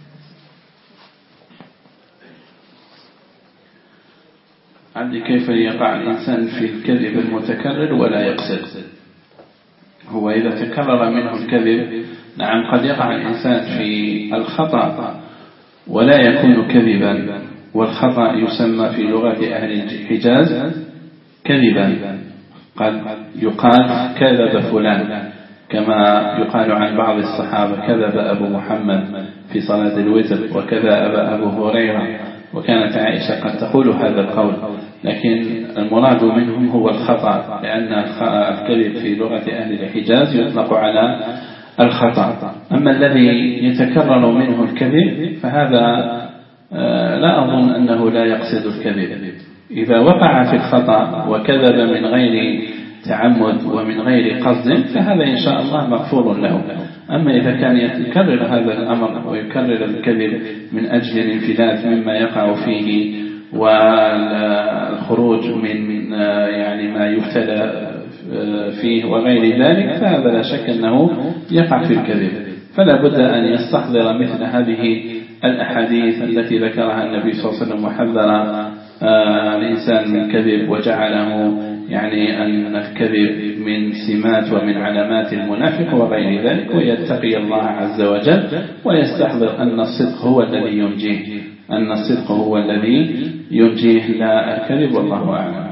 Speaker 2: عندي كيف يقع الإنسان في الكذب المتكرر ولا يقصد؟ هو إذا تكرر منه الكذب نعم قد يقع الإنسان في الخطأ ولا يكون كذبا، والخطأ يسمى في لغة أهل الحجاز كذبا. قد يقال كذب فلان، كما يقال عن بعض الصحابة كذب أبو محمد في صلاة الوتر، وكذب أبو هريرة، وكانت عائشة قد تقول هذا القول، لكن المراد منهم هو الخطأ، لأن الكذب في لغة أهل الحجاز يطلق على الخطأ. أما الذي يتكرر منه الكذب فهذا لا أظن أنه لا يقصد الكذب. إذا وقع في الخطأ وكذب من غير تعمد ومن غير قصد فهذا إن شاء الله مغفور له. أما إذا كان يتكرر هذا الأمر ويكرر الكذب من أجل الانفلات مما يقع فيه والخروج من يعني ما يبتلى فيه وغير ذلك، فهذا لا شك أنه يقع في الكذب. فلا بد أن يستحضر مثل هذه الأحاديث التي ذكرها النبي صلى الله عليه وسلم وحذر آه الإنسان من كذب وجعله يعني أن الكذب من سمات ومن علامات المنافق وغير ذلك، ويتقي الله عز وجل ويستحضر أن الصدق هو الذي ينجيه أن الصدق هو الذي ينجيه لا الكذب، والله أعلم.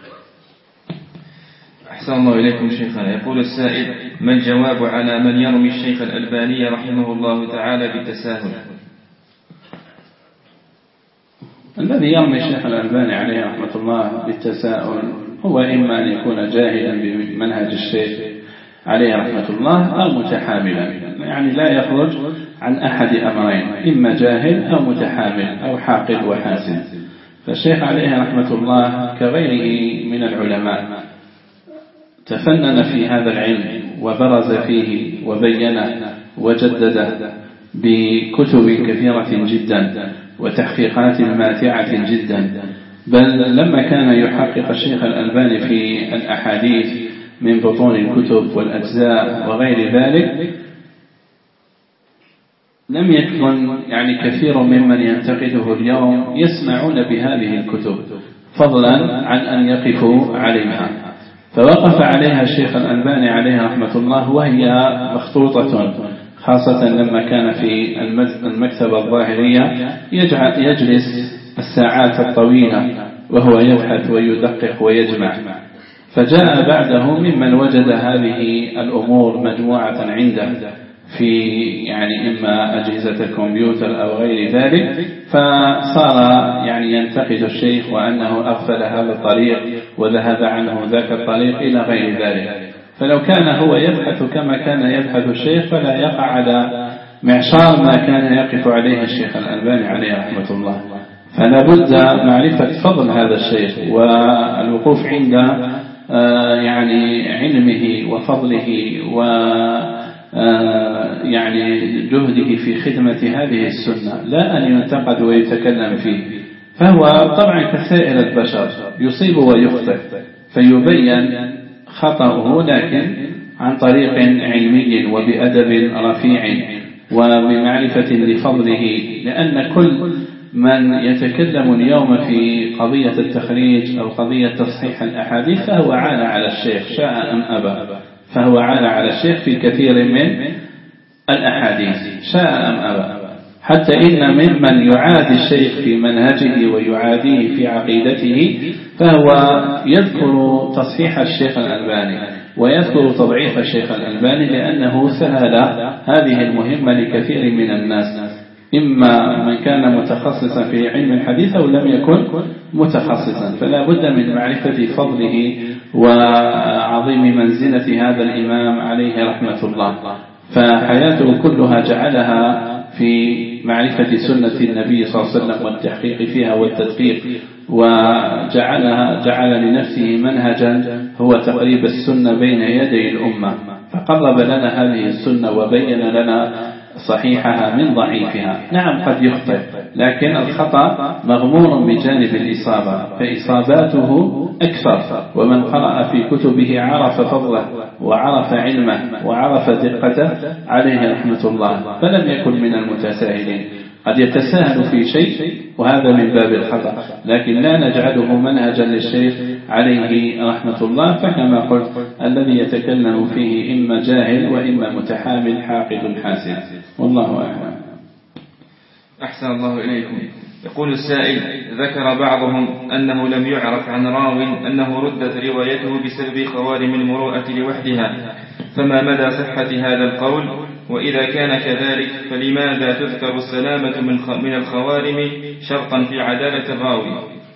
Speaker 1: أحسن الله إليكم شيخنا. يقول السائل: ما الجواب على من يرمي الشيخ الألباني رحمه الله تعالى بالتساهل؟
Speaker 2: الذي يرمي الشيخ الألباني عليه رحمة الله بالتساؤل هو إما أن يكون جاهلا بمنهج الشيخ عليه رحمة الله أو متحاملا، يعني لا يخرج عن أحد أمرين، إما جاهل أو متحامل أو حاقد وحاسد. فالشيخ عليه رحمة الله كغيره من العلماء تفنن في هذا العلم وبرز فيه وبينه وجدده بكتب كثيرة جدا وتحقيقات ماتعة جدا، بل لما كان يحقق الشيخ الألباني في الأحاديث من بطون الكتب والأجزاء وغير ذلك لم يكن يعني كثير ممن ينتقده اليوم يسمعون بهذه الكتب فضلا عن أن يقفوا عليها، فوقف عليها الشيخ الألباني عليه رحمة الله وهي مخطوطة، خاصة لما كان في المكتبة الظاهرية يجلس الساعات الطويلة وهو يبحث ويدقق ويجمع. فجاء بعده ممن وجد هذه الأمور مجموعة عنده في يعني إما أجهزة الكمبيوتر أو غير ذلك، فصار يعني ينتقد الشيخ وأنه أغفل هذا الطريق وذهب عنه ذاك الطريق إلى غير ذلك. فلو كان هو يبحث كما كان يبحث الشيخ فلا يقع على معشار ما كان يقف عليه الشيخ الألباني عليه رحمة الله. فلا بد معرفة فضل هذا الشيخ والوقوف عند يعني علمه وفضله و يعني جهده في خدمة هذه السنة، لا أن ينتقد ويتكلم فيه. فهو طبعا كسائر البشر يصيب ويخطئ فيبين خطأه، لكن عن طريق علمي وبأدب رفيع وبمعرفة لفضله، لأن كل من يتكلم اليوم في قضية التخريج أو قضية تصحيح الأحاديث فهو عانى على الشيخ شاء أم أبى، فهو عانى على الشيخ في كثير من الأحاديث شاء أم أبى، حتى إن ممن يعادي الشيخ في منهجه ويعاديه في عقيدته فهو يذكر تصحيح الشيخ الألباني ويذكر تضعيف الشيخ الألباني لأنه سهل هذه المهمة لكثير من الناس، إما من كان متخصصا في علم الحديث أو لم يكن متخصصا. فلا بد من معرفة فضله وعظيم منزلة هذا الإمام عليه رحمة الله. فحياته كلها جعلها في معرفة سنة النبي صلى الله عليه وسلم والتحقيق فيها والتدقيق، وجعلها جعل لنفسه منهجا هو تقريب السنة بين يدي الأمة، فقرب لنا هذه السنة وبين لنا صحيحها من ضعيفها. نعم قد يخطئ، لكن الخطأ مغمور بجانب الإصابة، فإصاباته أكثر، ومن قرأ في كتبه عرف فضله وعرف علمه وعرف دقته عليه رحمة الله، فلم يكن من المتساهلين. قد يتساهل في شيء وهذا من باب الخطأ، لكن لا نجعله منهجا للشيخ عليه رحمة الله. فكما قلت الذي يتكلم فيه إما جاهل وإما متحامل حاقد حاسد، والله أعلم.
Speaker 1: أحسن الله إليكم. يقول السائل: ذكر بعضهم أنه لم يعرف عن راو أنه ردت روايته بسبب خوارم المروءة لوحدها، فما مدى صحة هذا القول؟ وإذا كان كذلك فلماذا تذكر السلامة من الخوارم شرطا في عدالة الراوي؟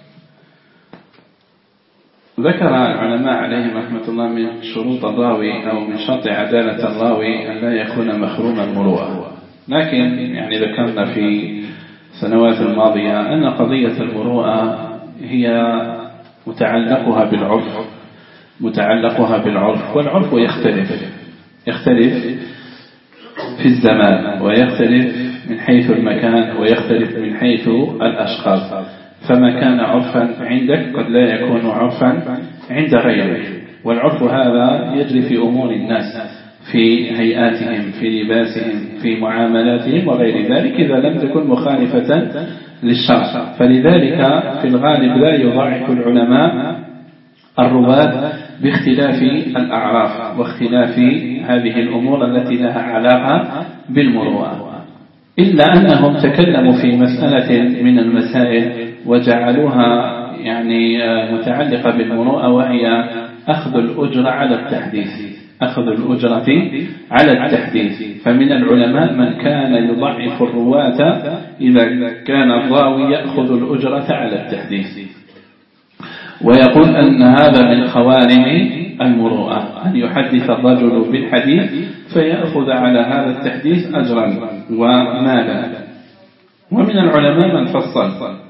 Speaker 2: ذكر العلماء عليهم رحمة الله من شروط الراوي أو من شرط عدالة الراوي أن لا يكون مخروم المروءة، لكن يعني ذكرنا في السنوات الماضية أن قضية المروءة هي متعلقها بالعرف متعلقها بالعرف والعرف يختلف يختلف في الزمان ويختلف من حيث المكان ويختلف من حيث الأشخاص. فما كان عرفا عندك قد لا يكون عرفا عند غيرك، والعرف هذا يجري في أمور الناس. في هيئاتهم، في لباسهم، في معاملاتهم وغير ذلك، إذا لم تكن مخالفة للشرع. فلذلك في الغالب لا يضاعف العلماء الرواة باختلاف الأعراف واختلاف هذه الأمور التي لها علاقة بالمروءة، إلا أنهم تكلموا في مسألة من المسائل وجعلوها يعني متعلقة بالمروءة، وهي أخذ الأجرة على التحديث، أخذ الأجرة على التحديث. فمن العلماء من كان يضعف الرواة إذا كان الراوي يأخذ الأجرة على التحديث، ويقول أن هذا من خوارم المروءة، أن يحدث الرجل بالحديث فيأخذ على هذا التحديث أجرا ومالا. ومن العلماء من فصل،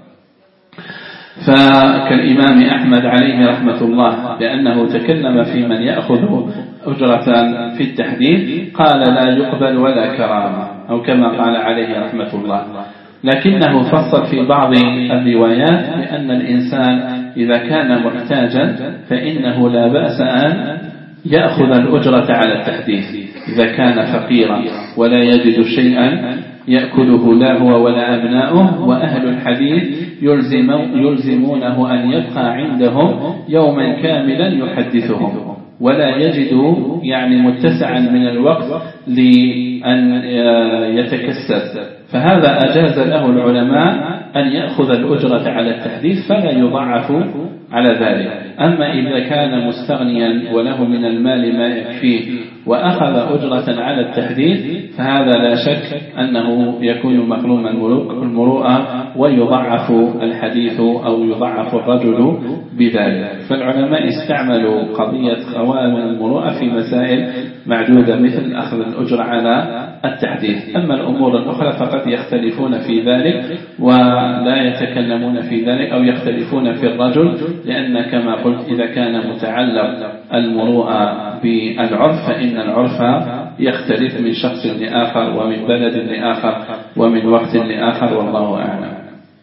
Speaker 2: فكالإمام أحمد عليه رحمة الله لأنه تكلم في من يأخذ أجرة في التحديث، قال لا يقبل ولا كرامة، أو كما قال عليه رحمة الله. لكنه فصل في بعض الروايات بأن الإنسان إذا كان محتاجا فإنه لا بأس أن يأخذ الأجرة على التحديث، إذا كان فقيرا ولا يجد شيئا يأكله لا هو ولا أبناؤه، وأهل الحديث يلزم يلزمونه أن يبقى عندهم يوما كاملا يحدثهم، ولا يجد يعني متسعا من الوقت لأن يتكسر، فهذا أجاز له العلماء أن يأخذ الأجرة على التحديث فلا يضعف على ذلك. أما إذا كان مستغنيا وله من المال ما يكفيه وأخذ أجرة على التحديث فهذا لا شك أنه يكون مظلوم المروءة ويضعف الحديث أو يضعف الرجل بذلك. فالعلماء استعملوا قضية خوارم المروءة في مسائل معدودة مثل أخذ الأجر على التحديث. أما الأمور الأخرى فقد يختلفون في ذلك ولا يتكلمون في ذلك أو يختلفون في الرجل، لأن كما قلت إذا كان متعلق المروءة بالعرف فإن العرف يختلف من شخص لآخر ومن بلد لآخر ومن وقت لآخر، والله أعلم.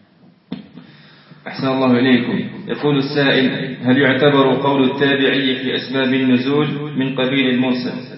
Speaker 1: أحسن الله إليكم. يقول السائل: هل يعتبر قول التابعي في أسباب النزول من قبيل المرسل؟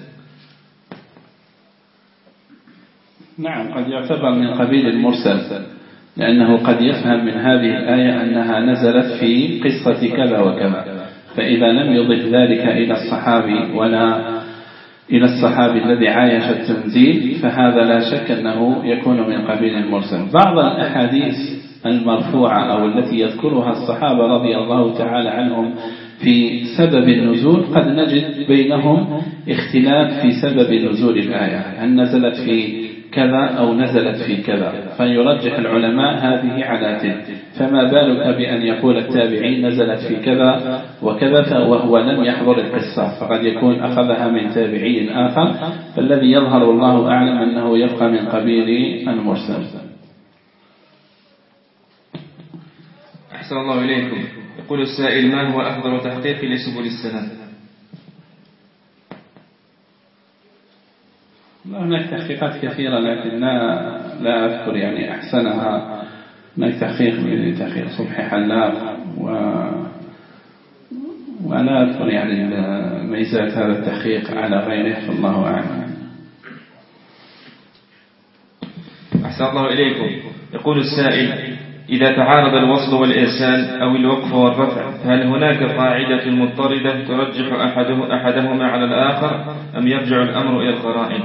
Speaker 2: نعم، قد يعتبر من قبيل المرسل، لأنه قد يفهم من هذه الآية أنها نزلت في قصة كذا وكذا، فإذا لم يضف ذلك إلى الصحابي ولا إلى الصحابي الذي عايش التنزيل فهذا لا شك أنه يكون من قبيل المرسل. بعض الأحاديث المرفوعة أو التي يذكرها الصحابة رضي الله تعالى عنهم في سبب النزول قد نجد بينهم اختلاف في سبب نزول الآية، هل نزلت في كذا أو نزلت في كذا، فيرجح العلماء هذه على تلك، فما بالك بأن يقول التابعي نزلت في كذا وكذا وهو لم يحضر القصة، فقد يكون أخذها من تابعي آخر، فالذي يظهر الله أعلم أنه يبقى من قبيل المرسل.
Speaker 1: أحسن الله إليكم. يقول السائل: ما هو أفضل تحقيق لسبل السلام؟
Speaker 2: هناك تحقيقات كثيرة لكن لا لا أذكر يعني أحسنها. هناك تحقيق من تحقيق صبحي حلاق و ولا أذكر يعني ميزات هذا التحقيق على غيره، فالله أعلم.
Speaker 1: أحسن الله إليكم. يقول السائل: إذا تعارض الوصل والإرسال أو الوقف والرفع هل هناك قاعدة مضطردة ترجح أحده أحدهما على الآخر أم يرجع الأمر إلى القرائن؟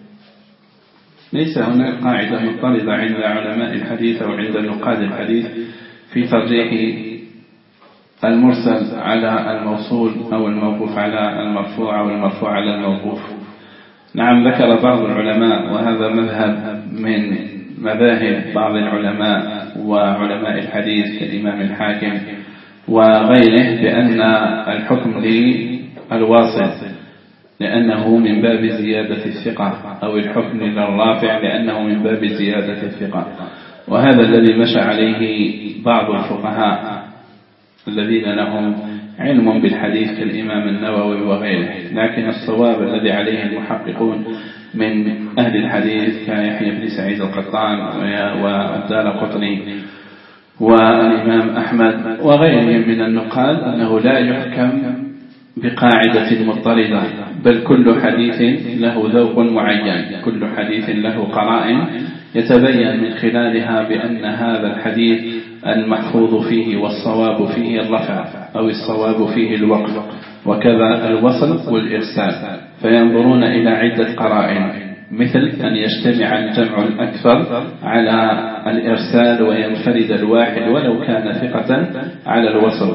Speaker 2: ليس هناك قاعدة مضطردة عند علماء الحديث أو عند نقاد الحديث في ترجيح المرسل على الموصول أو الموقوف على المرفوع أو المرفوع على الموقوف. نعم، ذكر بعض العلماء وهذا مذهب من مذاهب بعض العلماء وعلماء الحديث كالإمام الحاكم وغيره بأن الحكم للواصل لأنه من باب زيادة الثقة، أو الحكم للرافع لأنه من باب زيادة الثقة، وهذا الذي مشى عليه بعض الفقهاء الذين لهم علم بالحديث كالإمام النووي وغيره. لكن الصواب الذي عليه المحققون من أهل الحديث كيحيى بن سعيد القطان والدارقطني والإمام أحمد وغيرهم من النقاد أنه لا يحكم بقاعدة مضطردة، بل كل حديث له ذوق معين، كل حديث له قرائن يتبين من خلالها بأن هذا الحديث المحفوظ فيه والصواب فيه الرفع أو الصواب فيه الوقف، وكذا الوصل والإرسال، فينظرون إلى عدة قرائن، مثل أن يجتمع الجمع الأكثر على الإرسال وينفرد الواحد ولو كان ثقة على الوصل،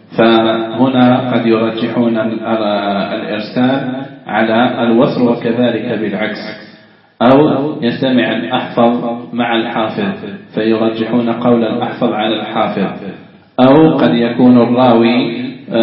Speaker 2: فهنا قد يرجحون الإرسال على الوصل، وكذلك بالعكس، أو يجتمع الأحفظ مع الحافظ فيرجحون قول الأحفظ على الحافظ، أو قد يكون الراوي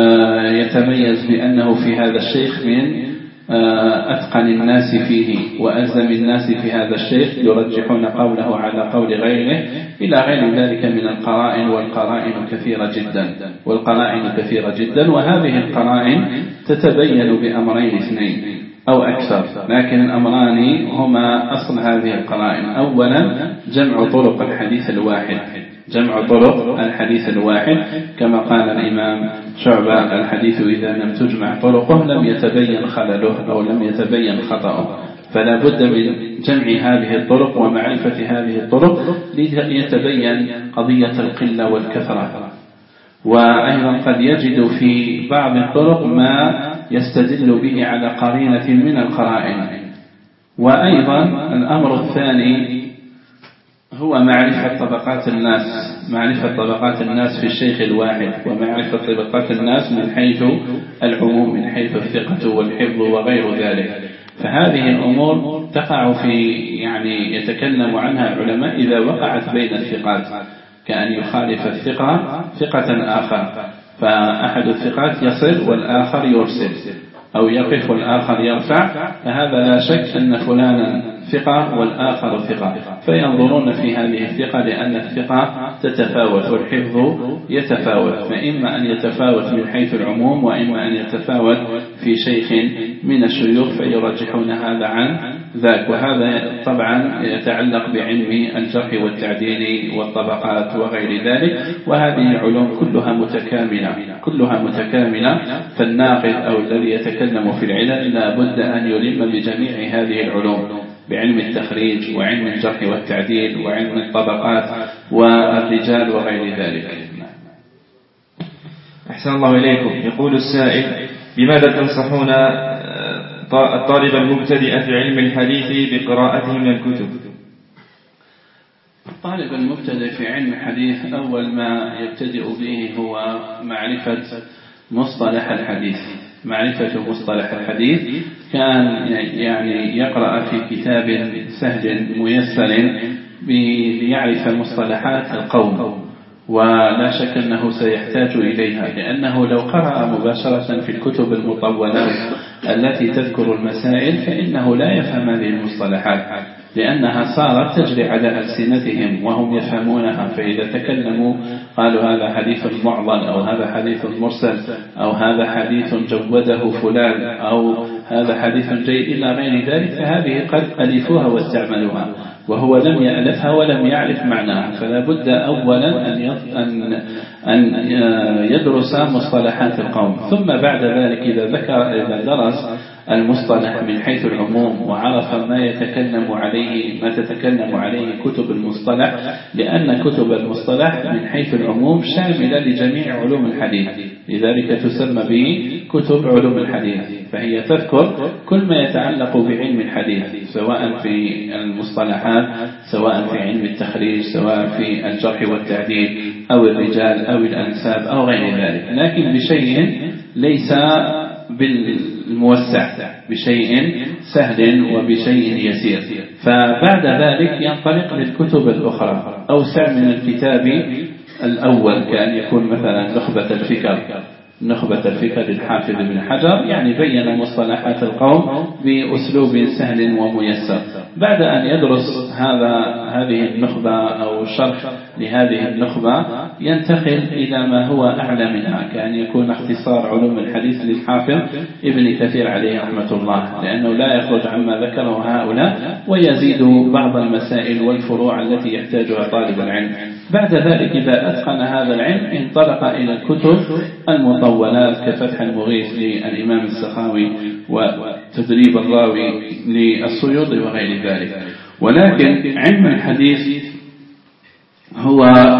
Speaker 2: يتميز بأنه في هذا الشيخ من أتقن الناس فيه وألزم الناس في هذا الشيخ، يرجحون قوله على قول غيره، إلى غير ذلك من القرائن، والقرائن كثيرة جدا والقرائن كثيرة جدا وهذه القرائن تتبين بأمرين اثنين أو أكثر، لكن الأمران هما أصل هذه القرائن. أولا جمع طرق الحديث الواحد، جمع طرق الحديث الواحد كما قال الإمام شعبة: الحديث إذا لم تجمع طرقه لم يتبين خلله أو لم يتبين خطأه، فلا بد من جمع هذه الطرق ومعرفة هذه الطرق ليتبين قضية القلة والكثرة. وأيضا قد يجد في بعض الطرق ما يستدل به على قرينة من القرائن. وأيضا الأمر الثاني هو معرفة طبقات الناس، معرفة طبقات الناس في الشيخ الواحد، ومعرفة طبقات الناس من حيث العموم، من حيث الثقة والحفظ وغير ذلك. فهذه الأمور تقع في يعني يتكلم عنها العلماء إذا وقعت بين الثقات، كأن يخالف الثقة ثقة آخر، فأحد الثقات يصل والآخر يرسل، أو يقف والآخر يرفع، فهذا لا شك أن فلانا ثقة والآخر ثقة، فينظرون في هذه الثقة لأن الثقة تتفاوت والحفظ يتفاوت، فإما أن يتفاوت من حيث العموم وإما أن يتفاوت في شيخ من الشيوخ، فيرجحون هذا عن ذاك. وهذا طبعا يتعلق بعلم الجرح والتعديل والطبقات وغير ذلك، وهذه العلوم كلها متكاملة كلها متكاملة فالناقد أو الذي يتكلم في العلل لا بد أن يلم بجميع هذه العلوم، بعلم التخريج وعلم الجرح والتعديل وعلم الطبقات والرجال وغير ذلك.
Speaker 1: أحسن الله إليكم. يقول السائل: بماذا تنصحون الطالب المبتدئ في علم الحديث بقراءته من الكتب؟
Speaker 2: الطالب المبتدئ في علم الحديث أول ما يبتدئ به هو معرفة مصطلح الحديث، معرفة مصطلح الحديث، كان يعني يقرأ في كتاب سهل ميسر ليعرف مصطلحات القوم، ولا شك أنه سيحتاج إليها، لأنه لو قرأ مباشرة في الكتب المطولة التي تذكر المسائل فإنه لا يفهم هذه المصطلحات، لأنها صارت تجري على ألسنتهم وهم يفهمونها، فإذا تكلموا قالوا هذا حديث معضل أو هذا حديث مرسل أو هذا حديث جوده فلان أو هذا حديث جيد إلى غير ذلك، فهذه قد ألفوها واستعملوها وهو لم يألفها ولم يعرف معناها. فلا بد أولا أن أن يدرس مصطلحات القوم، ثم بعد ذلك إذا ذكر إذا درس المصطلح من حيث العموم وعرف ما يتكلم عليه ما تتكلم عليه كتب المصطلح، لأن كتب المصطلح من حيث العموم شاملة لجميع علوم الحديث، لذلك تسمى به كتب علوم الحديث، فهي تذكر كل ما يتعلق بعلم الحديث، سواء في المصطلحات سواء في علم التخريج سواء في الجرح والتعديل أو الرجال أو الأنساب أو غير ذلك، لكن بشيء ليس بالموسع، بشيء سهل وبشيء يسير. فبعد ذلك ينطلق للكتب الأخرى، أوسع من الكتاب الأول، كأن يكون مثلا نخبة الفكر نخبة الفكر للحافظ بن حجر، يعني بين مصطلحات القوم بأسلوب سهل وميسر. بعد أن يدرس هذا هذه النخبة أو شرح لهذه النخبة ينتقل إلى ما هو أعلى منها، كأن يكون اختصار علوم الحديث للحافظ ابن كثير عليه رحمة الله، لأنه لا يخرج عما ذكره هؤلاء ويزيد بعض المسائل والفروع التي يحتاجها طالب العلم. بعد ذلك إذا أتقن هذا العلم انطلق إلى الكتب المطولات كفتح المغيث للإمام السخاوي وتدريب الراوي للسيوطي وغير ذلك. ولكن علم الحديث هو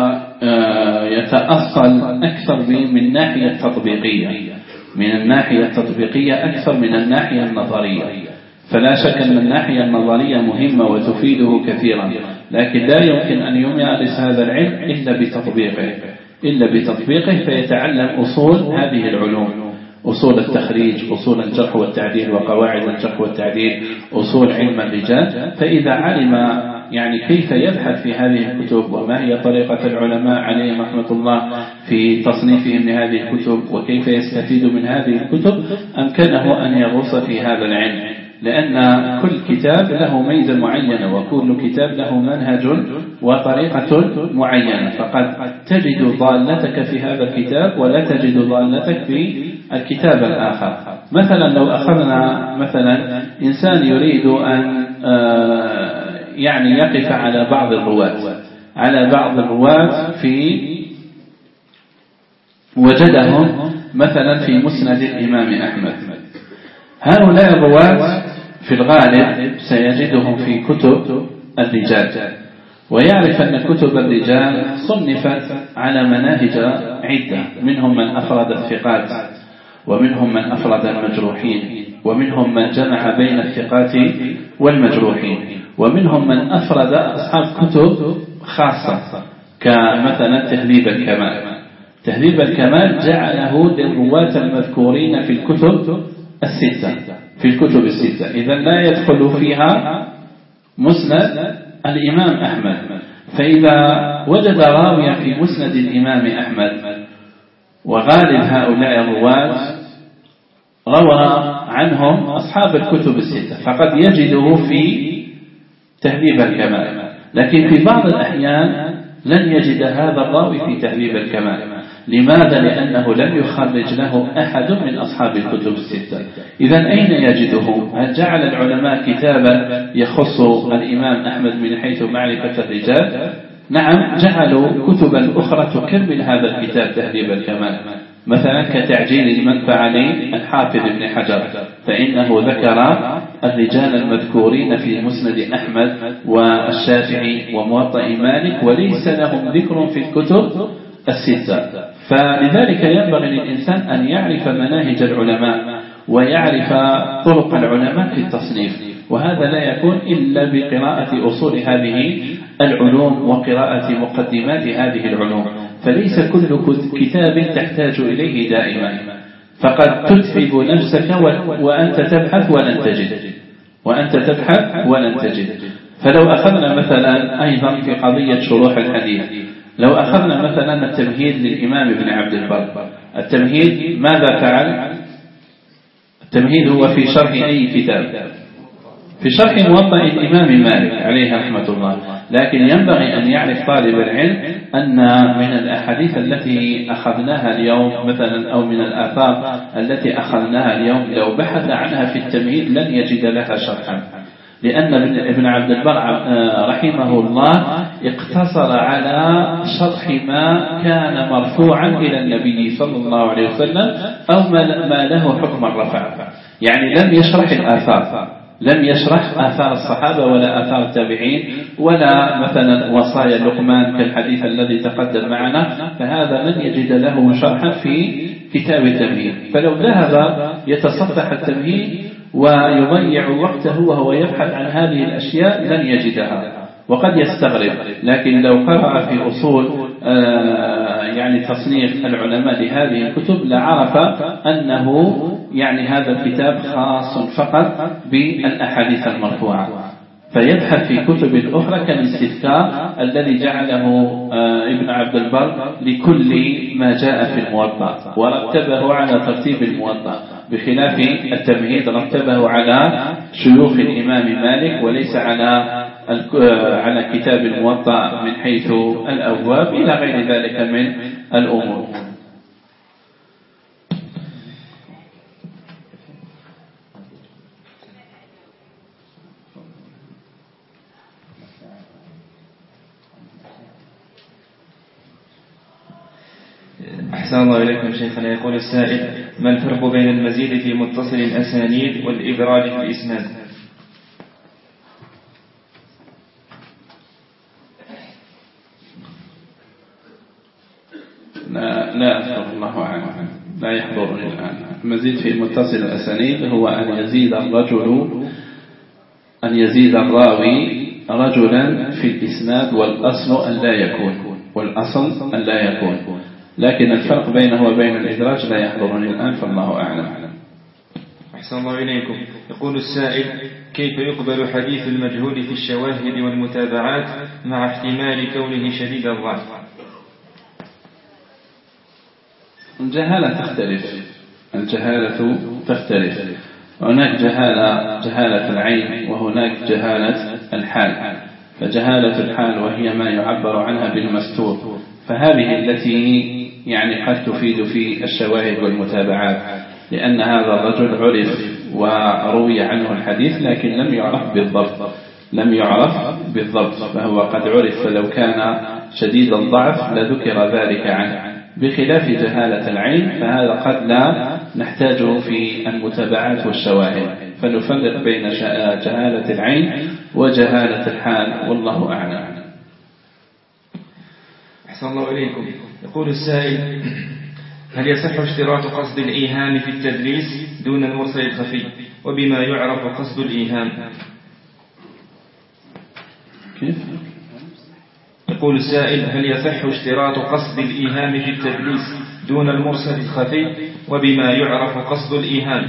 Speaker 2: يتأصل أكثر من الناحية التطبيقية، من الناحية التطبيقية أكثر من الناحية النظرية. فلا شك أن الناحية النظرية مهمة وتفيده كثيرا، لكن لا يمكن أن يمارس هذا العلم إلا بتطبيقه إلا بتطبيقه فيتعلم أصول هذه العلوم، أصول التخريج، أصول الجرح والتعديل وقواعد الجرح والتعديل، أصول علم الرجال. فإذا علم يعني كيف يبحث في هذه الكتب وما هي طريقة العلماء عليهم رحمة الله في تصنيفهم لهذه الكتب وكيف يستفيد من هذه الكتب، أمكنه أن يغوص في هذا العلم، لأن كل كتاب له ميزة معينة وكل كتاب له منهج وطريقة معينة. فقد تجد ضالتك في هذا الكتاب ولا تجد ضالتك في الكتاب الآخر. مثلا لو أخذنا مثلا إنسان يريد أن يعني يقف على بعض الرواة على بعض الرواة في وجدهم مثلا في مسند الإمام أحمد، هؤلاء الرواة في الغالب سيجدهم في كتب الرجال، ويعرف أن كتب الرجال صنفت على مناهج عدة، منهم من أفرد الثقات ومنهم من أفرد المجروحين ومنهم من جمع بين الثقات والمجروحين ومنهم من أفرد أصحاب كتب خاصة كمثلا تهذيب الكمال. تهذيب الكمال جعله للرواة المذكورين في الكتب الستة في الكتب الستة إذا لا يدخل فيها مسند الإمام أحمد. فإذا وجد راويا في مسند الإمام أحمد وغالب هؤلاء الرواة روى عنهم أصحاب الكتب الستة فقد يجده في تهذيب الكمال، لكن في بعض الأحيان لن يجد هذا الراوي في تهذيب الكمال. لماذا؟ لأنه لم يخرج له أحد من أصحاب الكتب الستة. إذن أين يجده؟ هل جعل العلماء كتابا يخص الإمام أحمد من حيث معرفة الرجال؟ نعم، جعلوا كتبا أخرى تكمل هذا الكتاب تهذيب الكمال، مثلا كتعجيل المنفعة للحافظ ابن حجر، فإنه ذكر الرجال المذكورين في مسند أحمد والشافعي وموطأ مالك وليس لهم ذكر في الكتب الستة. فلذلك ينبغي للإنسان أن يعرف مناهج العلماء ويعرف طرق العلماء في التصنيف، وهذا لا يكون إلا بقراءة أصول هذه العلوم وقراءة مقدمات هذه العلوم. فليس كل كتاب تحتاج إليه دائما، فقد تتعب نفسك وأنت تبحث ولن تجد وأنت تبحث ولن تجد. فلو أخذنا مثلا أيضا في قضية شروح الحديث، لو أخذنا مثلا التمهيد للإمام ابن عبد البر، التمهيد ماذا فعل؟ التمهيد هو في شرح أي كتاب؟ في شرح موطأ الإمام مالك عليه رحمة الله. لكن ينبغي أن يعرف طالب العلم أن من الأحاديث التي أخذناها اليوم مثلا أو من الآثار التي أخذناها اليوم لو بحث عنها في التمهيد لن يجد لها شرحا، لأن ابن عبد البر رحمه الله اقتصر على شرح ما كان مرفوعا إلى النبي صلى الله عليه وسلم أو ما له حكم الرفع، يعني لم يشرح الآثار، لم يشرح آثار الصحابة ولا آثار التابعين ولا مثلا وصايا لقمان كالحديث الذي تقدم معنا، فهذا لن يجد له شرحا في كتاب التمهيد. فلو ذهب يتصفح التمهيد ويضيع وقته وهو يبحث عن هذه الأشياء لن يجدها وقد يستغرب. لكن لو قرأ في أصول يعني تصنيف العلماء لهذه الكتب لعرف أنه يعني هذا الكتاب خاص فقط بالأحاديث المرفوعة، فيبحث في كتب أخرى كالاستذكار الذي جعله ابن عبد البر لكل ما جاء في الموطأ ورتبه على ترتيب الموطأ، بخلاف التمهيد رتبه على شيوخ الإمام مالك وليس على على كتاب الموطأ من حيث الأبواب إلى غير ذلك من الأمور.
Speaker 1: أحسن الله إليكم شيخنا. يقول السائل: ما الفرق بين المزيد في متصل الأسانيد والإدراج في الإسناد؟
Speaker 2: لا لا أذكر، الله أعلم، لا يحضرني الآن. المزيد في متصل الأسانيد هو أن يزيد الرجل أن يزيد الراوي رجلا في الإسناد، والأصل أن لا يكون والأصل أن لا يكون لكن الفرق بينه وبين الإدراج لا يحضرني الآن، فالله أعلم.
Speaker 1: أحسن الله إليكم. يقول السائل: كيف يقبل حديث المجهول في الشواهد والمتابعات مع احتمال كونه شديد الضعف؟
Speaker 2: الجهالة تختلف الجهالة تختلف هناك جهالة جهالة العين، وهناك جهالة الحال. فجهالة الحال وهي ما يعبر عنها بالمستور، فهذه التي يعني قد تفيد في الشواهد والمتابعات، لأن هذا الرجل عرف وروي عنه الحديث لكن لم يعرف بالضبط لم يعرف بالضبط فهو قد عرف، فلو كان شديد الضعف لذكر ذلك عنه، بخلاف جهالة العين فهذا قد لا نحتاجه في المتابعات والشواهد، فنفرق بين جهالة العين وجهالة الحال، والله أعلم.
Speaker 1: أحسن الله إليكم. يقول السائل: هل يصح اشتراط قصد الإيهام في التدليس دون المرسل الخفي؟ وبما يعرف قصد الإيهام؟
Speaker 2: كيف؟
Speaker 1: يقول السائل: هل يصح اشتراط قصد الإيهام في التدليس دون المرسل الخفي؟ وبما يعرف قصد الإيهام؟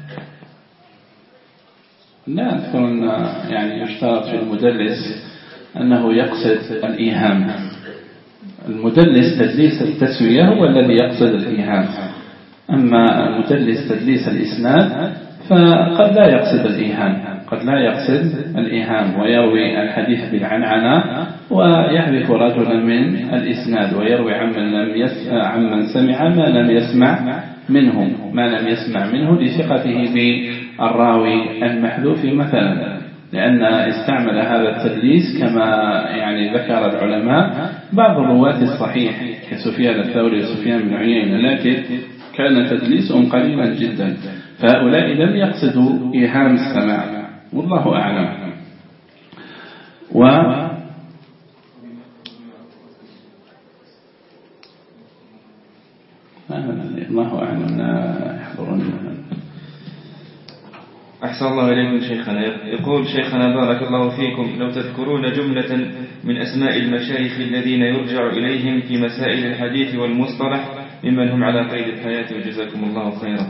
Speaker 2: لا أذكر أن يعني يشترط في المدلس أنه يقصد الإيهام. المدلس تدليس التسوية هو الذي يقصد الإيهام، أما المدلس تدليس الإسناد فقد لا يقصد الإيهام قد لا يقصد الإيهام ويروي الحديث بالعنعنة ويحذف رجلا من الإسناد، ويروي عمن لم يسمع عمن سمع ما لم يسمع منه ما لم يسمع منه لثقته بالراوي المحذوف مثلا، لأن استعمل هذا التدليس كما يعني ذكر العلماء بعض الرواة الصحيح كسفيان الثوري وسفيان بن عيينة، لكن كان تدليسهم قليلا جدا، فهؤلاء لم يقصدوا إيهام السماع، والله أعلم. و الله أعلم لا يحضرني.
Speaker 1: أحسن الله إليكم شيخنا. يقول شيخنا: بارك الله فيكم، لو تذكرون جملة من أسماء المشايخ الذين يرجع إليهم في مسائل الحديث والمصطلح ممن هم على قيد الحياة، وجزاكم الله خيرا.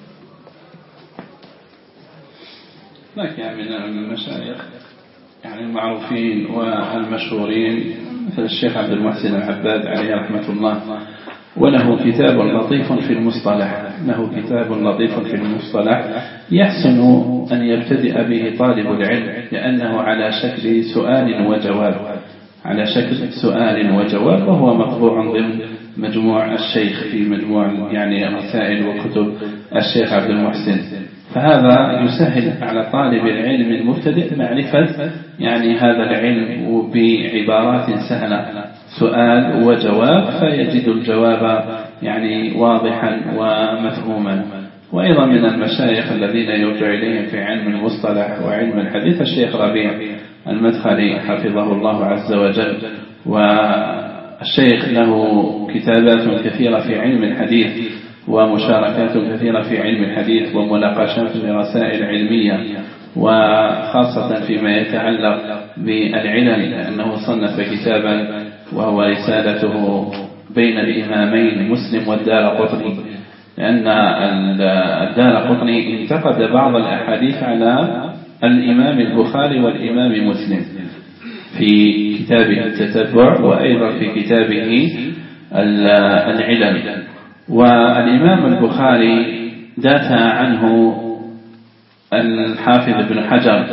Speaker 2: لكن من المشايخ يعني المعروفين والمشهورين مثل الشيخ عبد المحسن العباد عليه رحمة الله، وله كتاب لطيف في المصطلح له كتاب لطيف في المصطلح يحسن أن يبتدئ به طالب العلم، لأنه على شكل سؤال وجواب على شكل سؤال وجواب وهو مطبوع ضمن مجموع الشيخ في مجموع يعني رسائل وكتب الشيخ عبد المحسن، فهذا يسهل على طالب العلم المبتدئ معرفة يعني هذا العلم بعبارات سهلة، سؤال وجواب، فيجد الجواب يعني واضحا ومفهوما. وأيضا من المشايخ الذين يرجع إليهم في علم المصطلح وعلم الحديث الشيخ ربيع المدخلي حفظه الله عز وجل، والشيخ له كتابات كثيرة في علم الحديث ومشاركات كثيرة في علم الحديث ومناقشات لرسائل علمية، وخاصة فيما يتعلق بالعلل، لأنه صنف كتابا وهو رسالته بين الإمامين مسلم والدارقطني، لأن الدارقطني انتقد بعض الأحاديث على الإمام البخاري والإمام مسلم في كتابه التتبع، وأيضا في كتابه العلل. والإمام البخاري دافع عنه الحافظ ابن حجر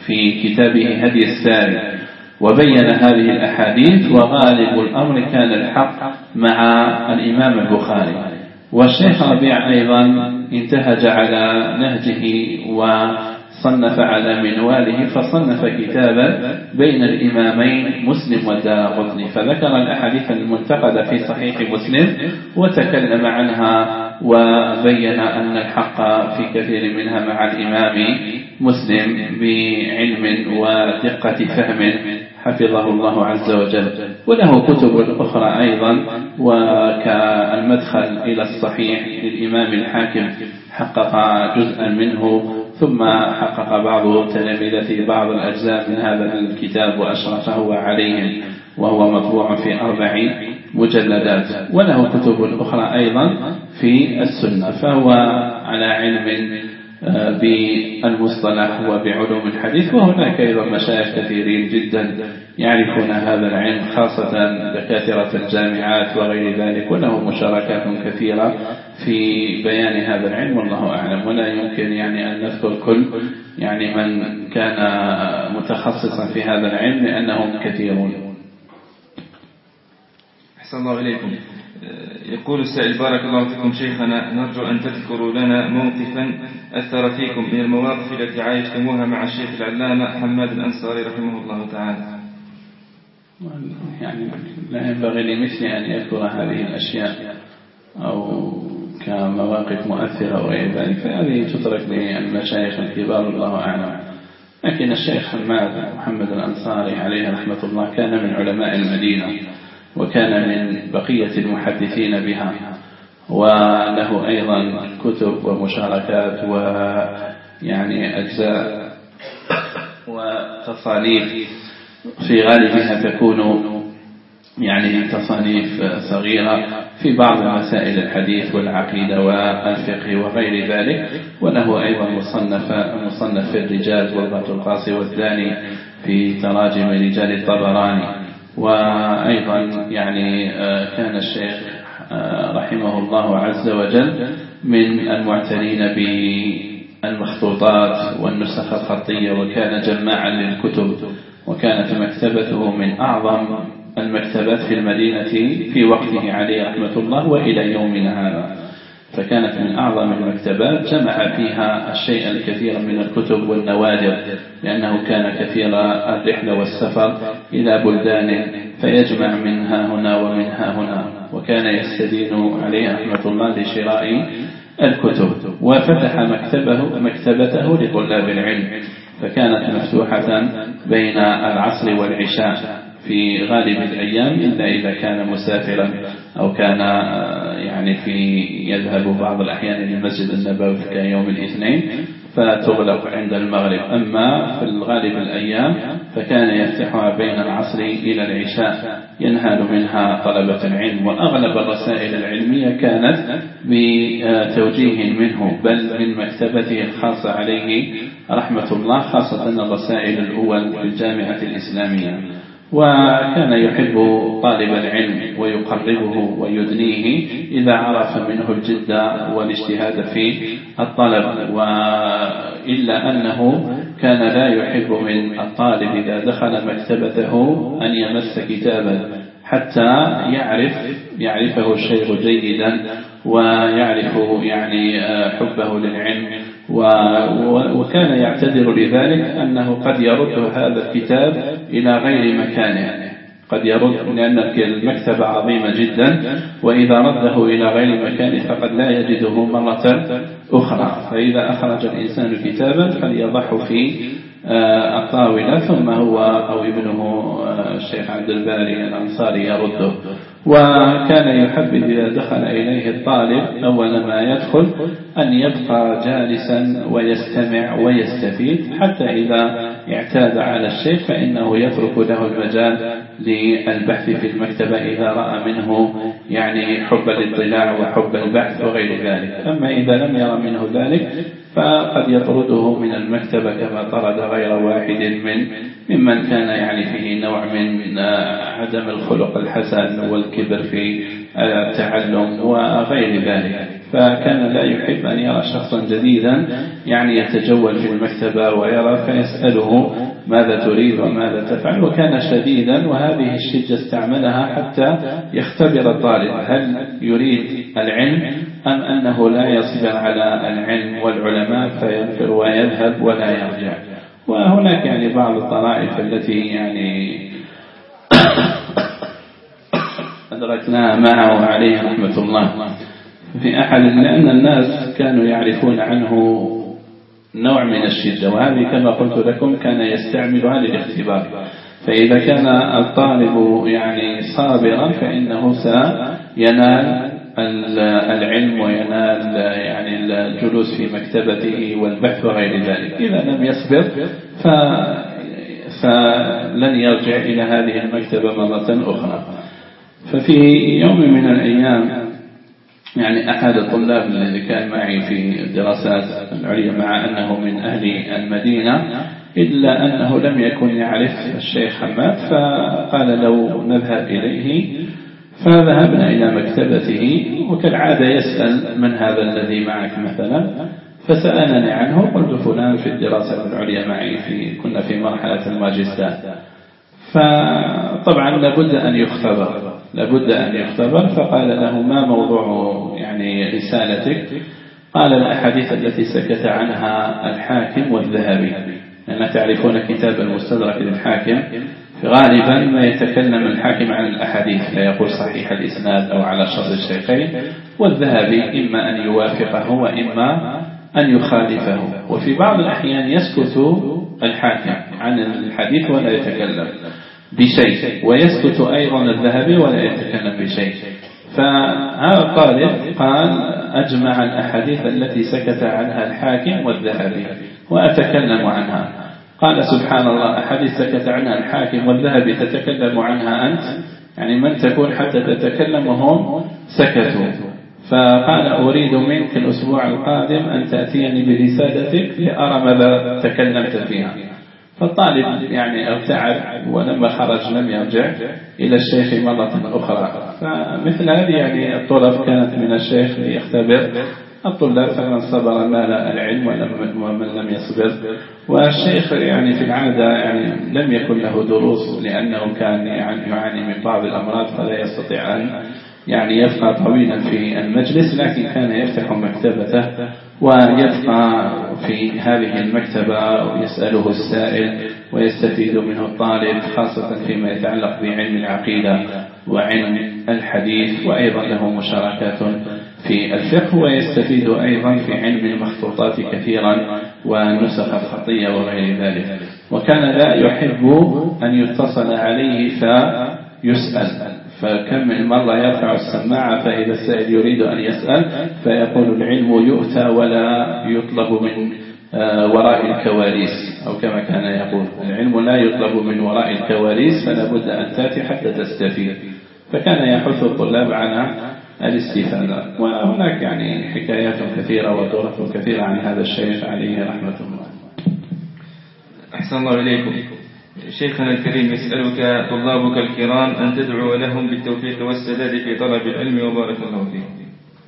Speaker 2: في كتابه هدي الساري وبين هذه الأحاديث، وغالب الأمر كان الحق مع الإمام البخاري. والشيخ ربيع أيضا انتهج على نهجه وصنف على منواله، فصنف كتابا بين الإمامين مسلم والدارقطني، فذكر الأحاديث المنتقدة في صحيح مسلم وتكلم عنها وبين أن الحق في كثير منها مع الإمام مسلم بعلم ودقة فهم حفظه الله عز وجل. وله كتب أخرى أيضا، وكالمدخل إلى الصحيح للإمام الحاكم حقق جزءا منه، ثم حقق بعض تلامذته بعض الأجزاء من هذا الكتاب وأشرفه عليهم، وهو مطبوع في أربع مجلدات. وله كتب أخرى أيضا في السنة، فهو على علم بالمصطلح وبعلوم الحديث. وهناك أيضا مشايخ كثيرين جدا يعرفون هذا العلم، خاصة دكاترة الجامعات وغير ذلك، وله مشاركات كثيرة في بيان هذا العلم، والله أعلم. ولا يمكن يعني أن نذكر كل يعني من كان متخصصا في هذا العلم لأنهم كثيرون.
Speaker 1: أحسن الله إليكم. يقول السائل: بارك الله فيكم شيخنا، نرجو أن تذكروا لنا موقفا أثر فيكم من المواقف التي عايشتموها مع الشيخ العلامة حماد الأنصاري رحمه الله تعالى.
Speaker 2: يعني لا ينبغي لمثلي أن يذكر هذه الأشياء أو كمواقف مؤثرة وغير ذلك، فهذه تترك للمشايخ الكبار، الله أعلم. لكن الشيخ حماد محمد الأنصاري عليه رحمة الله كان من علماء المدينة، وكان من بقية المحدثين بها، وله أيضا كتب ومشاركات ويعني أجزاء وتصانيف في غالبها تكون يعني تصانيف صغيرة في بعض مسائل الحديث والعقيدة والفقه وغير ذلك. وله أيضا مصنف مصنف الرجال والبعض القاصي والثاني في تراجم رجال الطبراني. وأيضا يعني كان الشيخ رحمه الله عز وجل من المعتنين بالمخطوطات والنسخ الخطية، وكان جماعا للكتب، وكانت مكتبته من أعظم المكتبات في المدينة في وقته عليه رحمة الله وإلى يومنا هذا. فكانت من أعظم المكتبات، جمع فيها الشيء الكثير من الكتب والنوادر، لأنه كان كثير الرحلة والسفر إلى بلدان فيجمع منها هنا ومنها هنا، وكان يستدين عليه رحمة الله لشراء الكتب. وفتح مكتبه مكتبته لطلاب العلم، فكانت مفتوحة بين العصر والعشاء في غالب الأيام، إلا إذا كان مسافرا أو كان يعني في يذهب بعض الأحيان للمسجد النبوي كيوم الاثنين فتغلق عند المغرب. أما في الغالب الأيام فكان يفتحها بين العصر إلى العشاء، ينهال منها طلبة العلم. وأغلب الرسائل العلمية كانت بتوجيه منه، بل من مكتبته الخاصة عليه رحمة الله، خاصة الرسائل الأول في الجامعة الإسلامية. وكان يحب طالب العلم ويقربه ويدنيه إذا عرف منه الجد والاجتهاد في الطلب، وإلا أنه كان لا يحب من الطالب إذا دخل مكتبته أن يمس كتابا حتى يعرف يعرفه الشيخ جيدا ويعرف يعني حبه للعلم. وكان يعتذر لذلك أنه قد يرد هذا الكتاب إلى غير مكانه، قد يرد لأن المكتبة عظيمة جدا، وإذا رده إلى غير مكانه فقد لا يجده مرة أخرى. فإذا أخرج الإنسان كتابا فليضعه في الطاولة، ثم هو أو ابنه الشيخ عبد الباري الأنصاري يرده. وكان يحبذ إذا دخل إليه الطالب أول ما يدخل أن يبقى جالسا ويستمع ويستفيد، حتى إذا اعتاد على الشيخ فإنه يترك له المجال للبحث في المكتبة إذا رأى منه يعني حب الاطلاع وحب البحث وغير ذلك. أما إذا لم يرى منه ذلك فقد يطرده من المكتبة كما طرد غير واحد من ممن كان يعني فيه نوع من عدم الخلق الحسن والكبر في التعلم وغير ذلك. فكان لا يحب أن يرى شخصا جديدا يعني يتجول في المكتبة ويرى فيسأله ماذا تريد وماذا تفعل، وكان شديدا، وهذه الشدة استعملها حتى يختبر الطالب هل يريد العلم أم أنه لا يصبر على العلم والعلماء فينفر ويذهب ولا يرجع. وهناك يعني بعض الطرائف التي يعني أدركناها معه عليه رحمة الله في أحد، لأن الناس كانوا يعرفون عنه نوع من الشدة، وهذه كما قلت لكم كان يستعملها للاختبار. فإذا كان الطالب يعني صابرا فإنه سينال العلم وينال يعني الجلوس في مكتبته والبحث وغير ذلك. إذا لم يصبر فلن يرجع إلى هذه المكتبة مرة أخرى. ففي يوم من الأيام يعني أحد الطلاب الذي كان معي في الدراسات العليا مع أنه من أهل المدينة إلا أنه لم يكن يعرف الشيخ حماد، فقال لو نذهب إليه، فذهبنا إلى مكتبته وكالعادة يسأل من هذا الذي معك مثلا، فسألني عنه، قلت فلان في الدراسة العليا معي في كنا في مرحلة الماجستير. فطبعا لابد أن يختبر لابد أن يختبر فقال له ما موضوع يعني رسالتك؟ قال الأحاديث التي سكت عنها الحاكم والذهبي، لأن تعرفون كتاب المستدرك للحاكم غالبا ما يتكلم الحاكم عن الأحاديث فيقول صحيح الإسناد أو على شرط الشيخين، والذهبي إما أن يوافقه وإما أن يخالفه، وفي بعض الأحيان يسكت الحاكم عن الحديث ولا يتكلم بشيء، ويسكت أيضا الذهبي ولا يتكلم بشيء. فهذا الطالب قال أجمع الأحاديث التي سكت عنها الحاكم والذهبي وأتكلم عنها. قال سبحان الله، أحاديث سكت عنها الحاكم والذهبي تتكلم عنها أنت؟ يعني من تكون حتى تتكلم وهم سكتوا؟ فقال أريد منك الأسبوع القادم أن تأتيني برسالتك لأرى ماذا تكلمت فيها. فالطالب يعني ارتعب، ولما خرج لم يرجع إلى الشيخ مرة أخرى. فمثل هذه يعني الطلب كانت من الشيخ ليختبر الطلاب، فمن صبر نال العلم ومن لم يصبر. والشيخ يعني في العادة يعني لم يكن له دروس لأنه كان يعني يعاني من بعض الأمراض فلا يستطيع أن يعني يبقى طويلا في المجلس، لكن كان يفتح مكتبته ويبقى في هذه المكتبة ويسأله السائل ويستفيد منه الطالب، خاصة فيما يتعلق بعلم العقيدة وعلم الحديث، وأيضا له مشاركات في الفقه، ويستفيد أيضا في علم المخطوطات كثيرا والنسخ الخطية وغير ذلك. وكان لا يحب أن يتصل عليه فيسأل، فكم من مرة يرفع السماعة فإذا السائل يريد أن يسأل فيقول العلم يؤتى ولا يطلب من وراء الكواليس، أو كما كان يقول العلم لا يطلب من وراء الكواليس، فلا بد أن تأتي حتى تستفيد. فكان يحث الطلاب على الاستفادة. وهناك يعني حكايات كثيرة وطرق كثيرة عن هذا الشيخ عليه رحمة الله.
Speaker 1: أحسن الله إليكم. شيخنا الكريم، يسألك طلابك الكرام أن تدعو لهم بالتوفيق والسداد في طلب العلم، وبارك الله فيهم.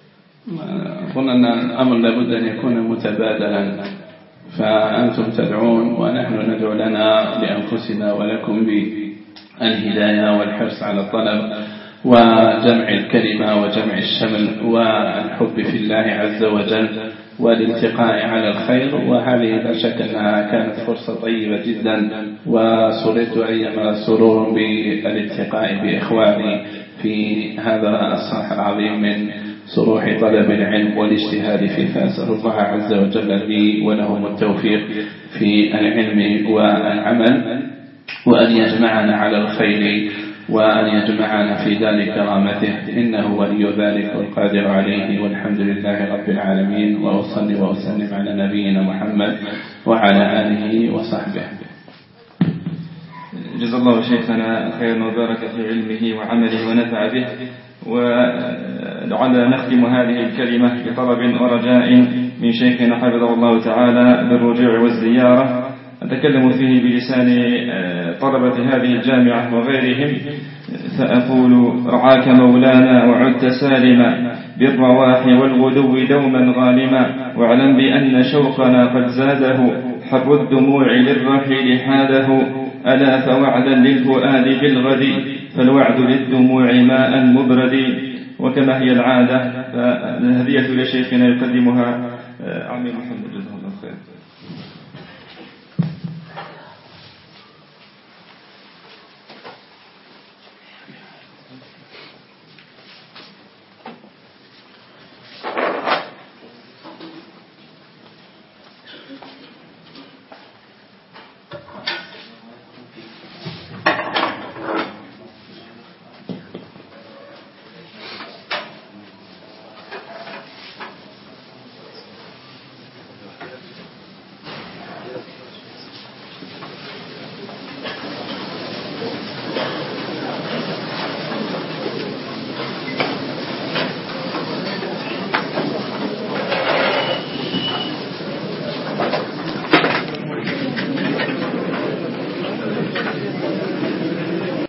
Speaker 2: أظن أن الأمر لابد أن يكون متبادلا، فأنتم تدعون ونحن ندعو لنا لأنفسنا ولكم بالهداية والحرص على الطلب وجمع الكلمة وجمع الشمل والحب في الله عز وجل والالتقاء على الخير. وهذه لا شك أنها كانت فرصة طيبة جدا، وسررت أيما سرور بالالتقاء بإخواني في هذا الصرح العظيم من صروح طلب العلم والاجتهاد فيه. فأسأل الله عز وجل لي ولهم التوفيق في العلم والعمل، وأن يجمعنا على الخير، وأن يجمعنا في دار كرامته، إنه ولي ذلك والقادر عليه، والحمد لله رب العالمين. وأصلي وأسلم على نبينا محمد وعلى آله وصحبه.
Speaker 1: جزا الله شيخنا خيرا وبارك في علمه وعمله ونفع به. ولعل نختم هذه الكلمة بطلب ورجاء من شيخنا حفظه الله تعالى بالرجوع والزيارة، أتكلم فيه بلسان طلبة هذه الجامعة وغيرهم، فأقول رعاك مولانا وعدت سالما بالرواح والغدو دوما غانما، واعلم بأن شوقنا قد زاده، حر الدموع للرحيل حاله، ألا فوعدا للفؤاد بالغد، فالوعد للدموع ماء مبرد. وكما هي العادة فالهدية لشيخنا يقدمها عمي محمد.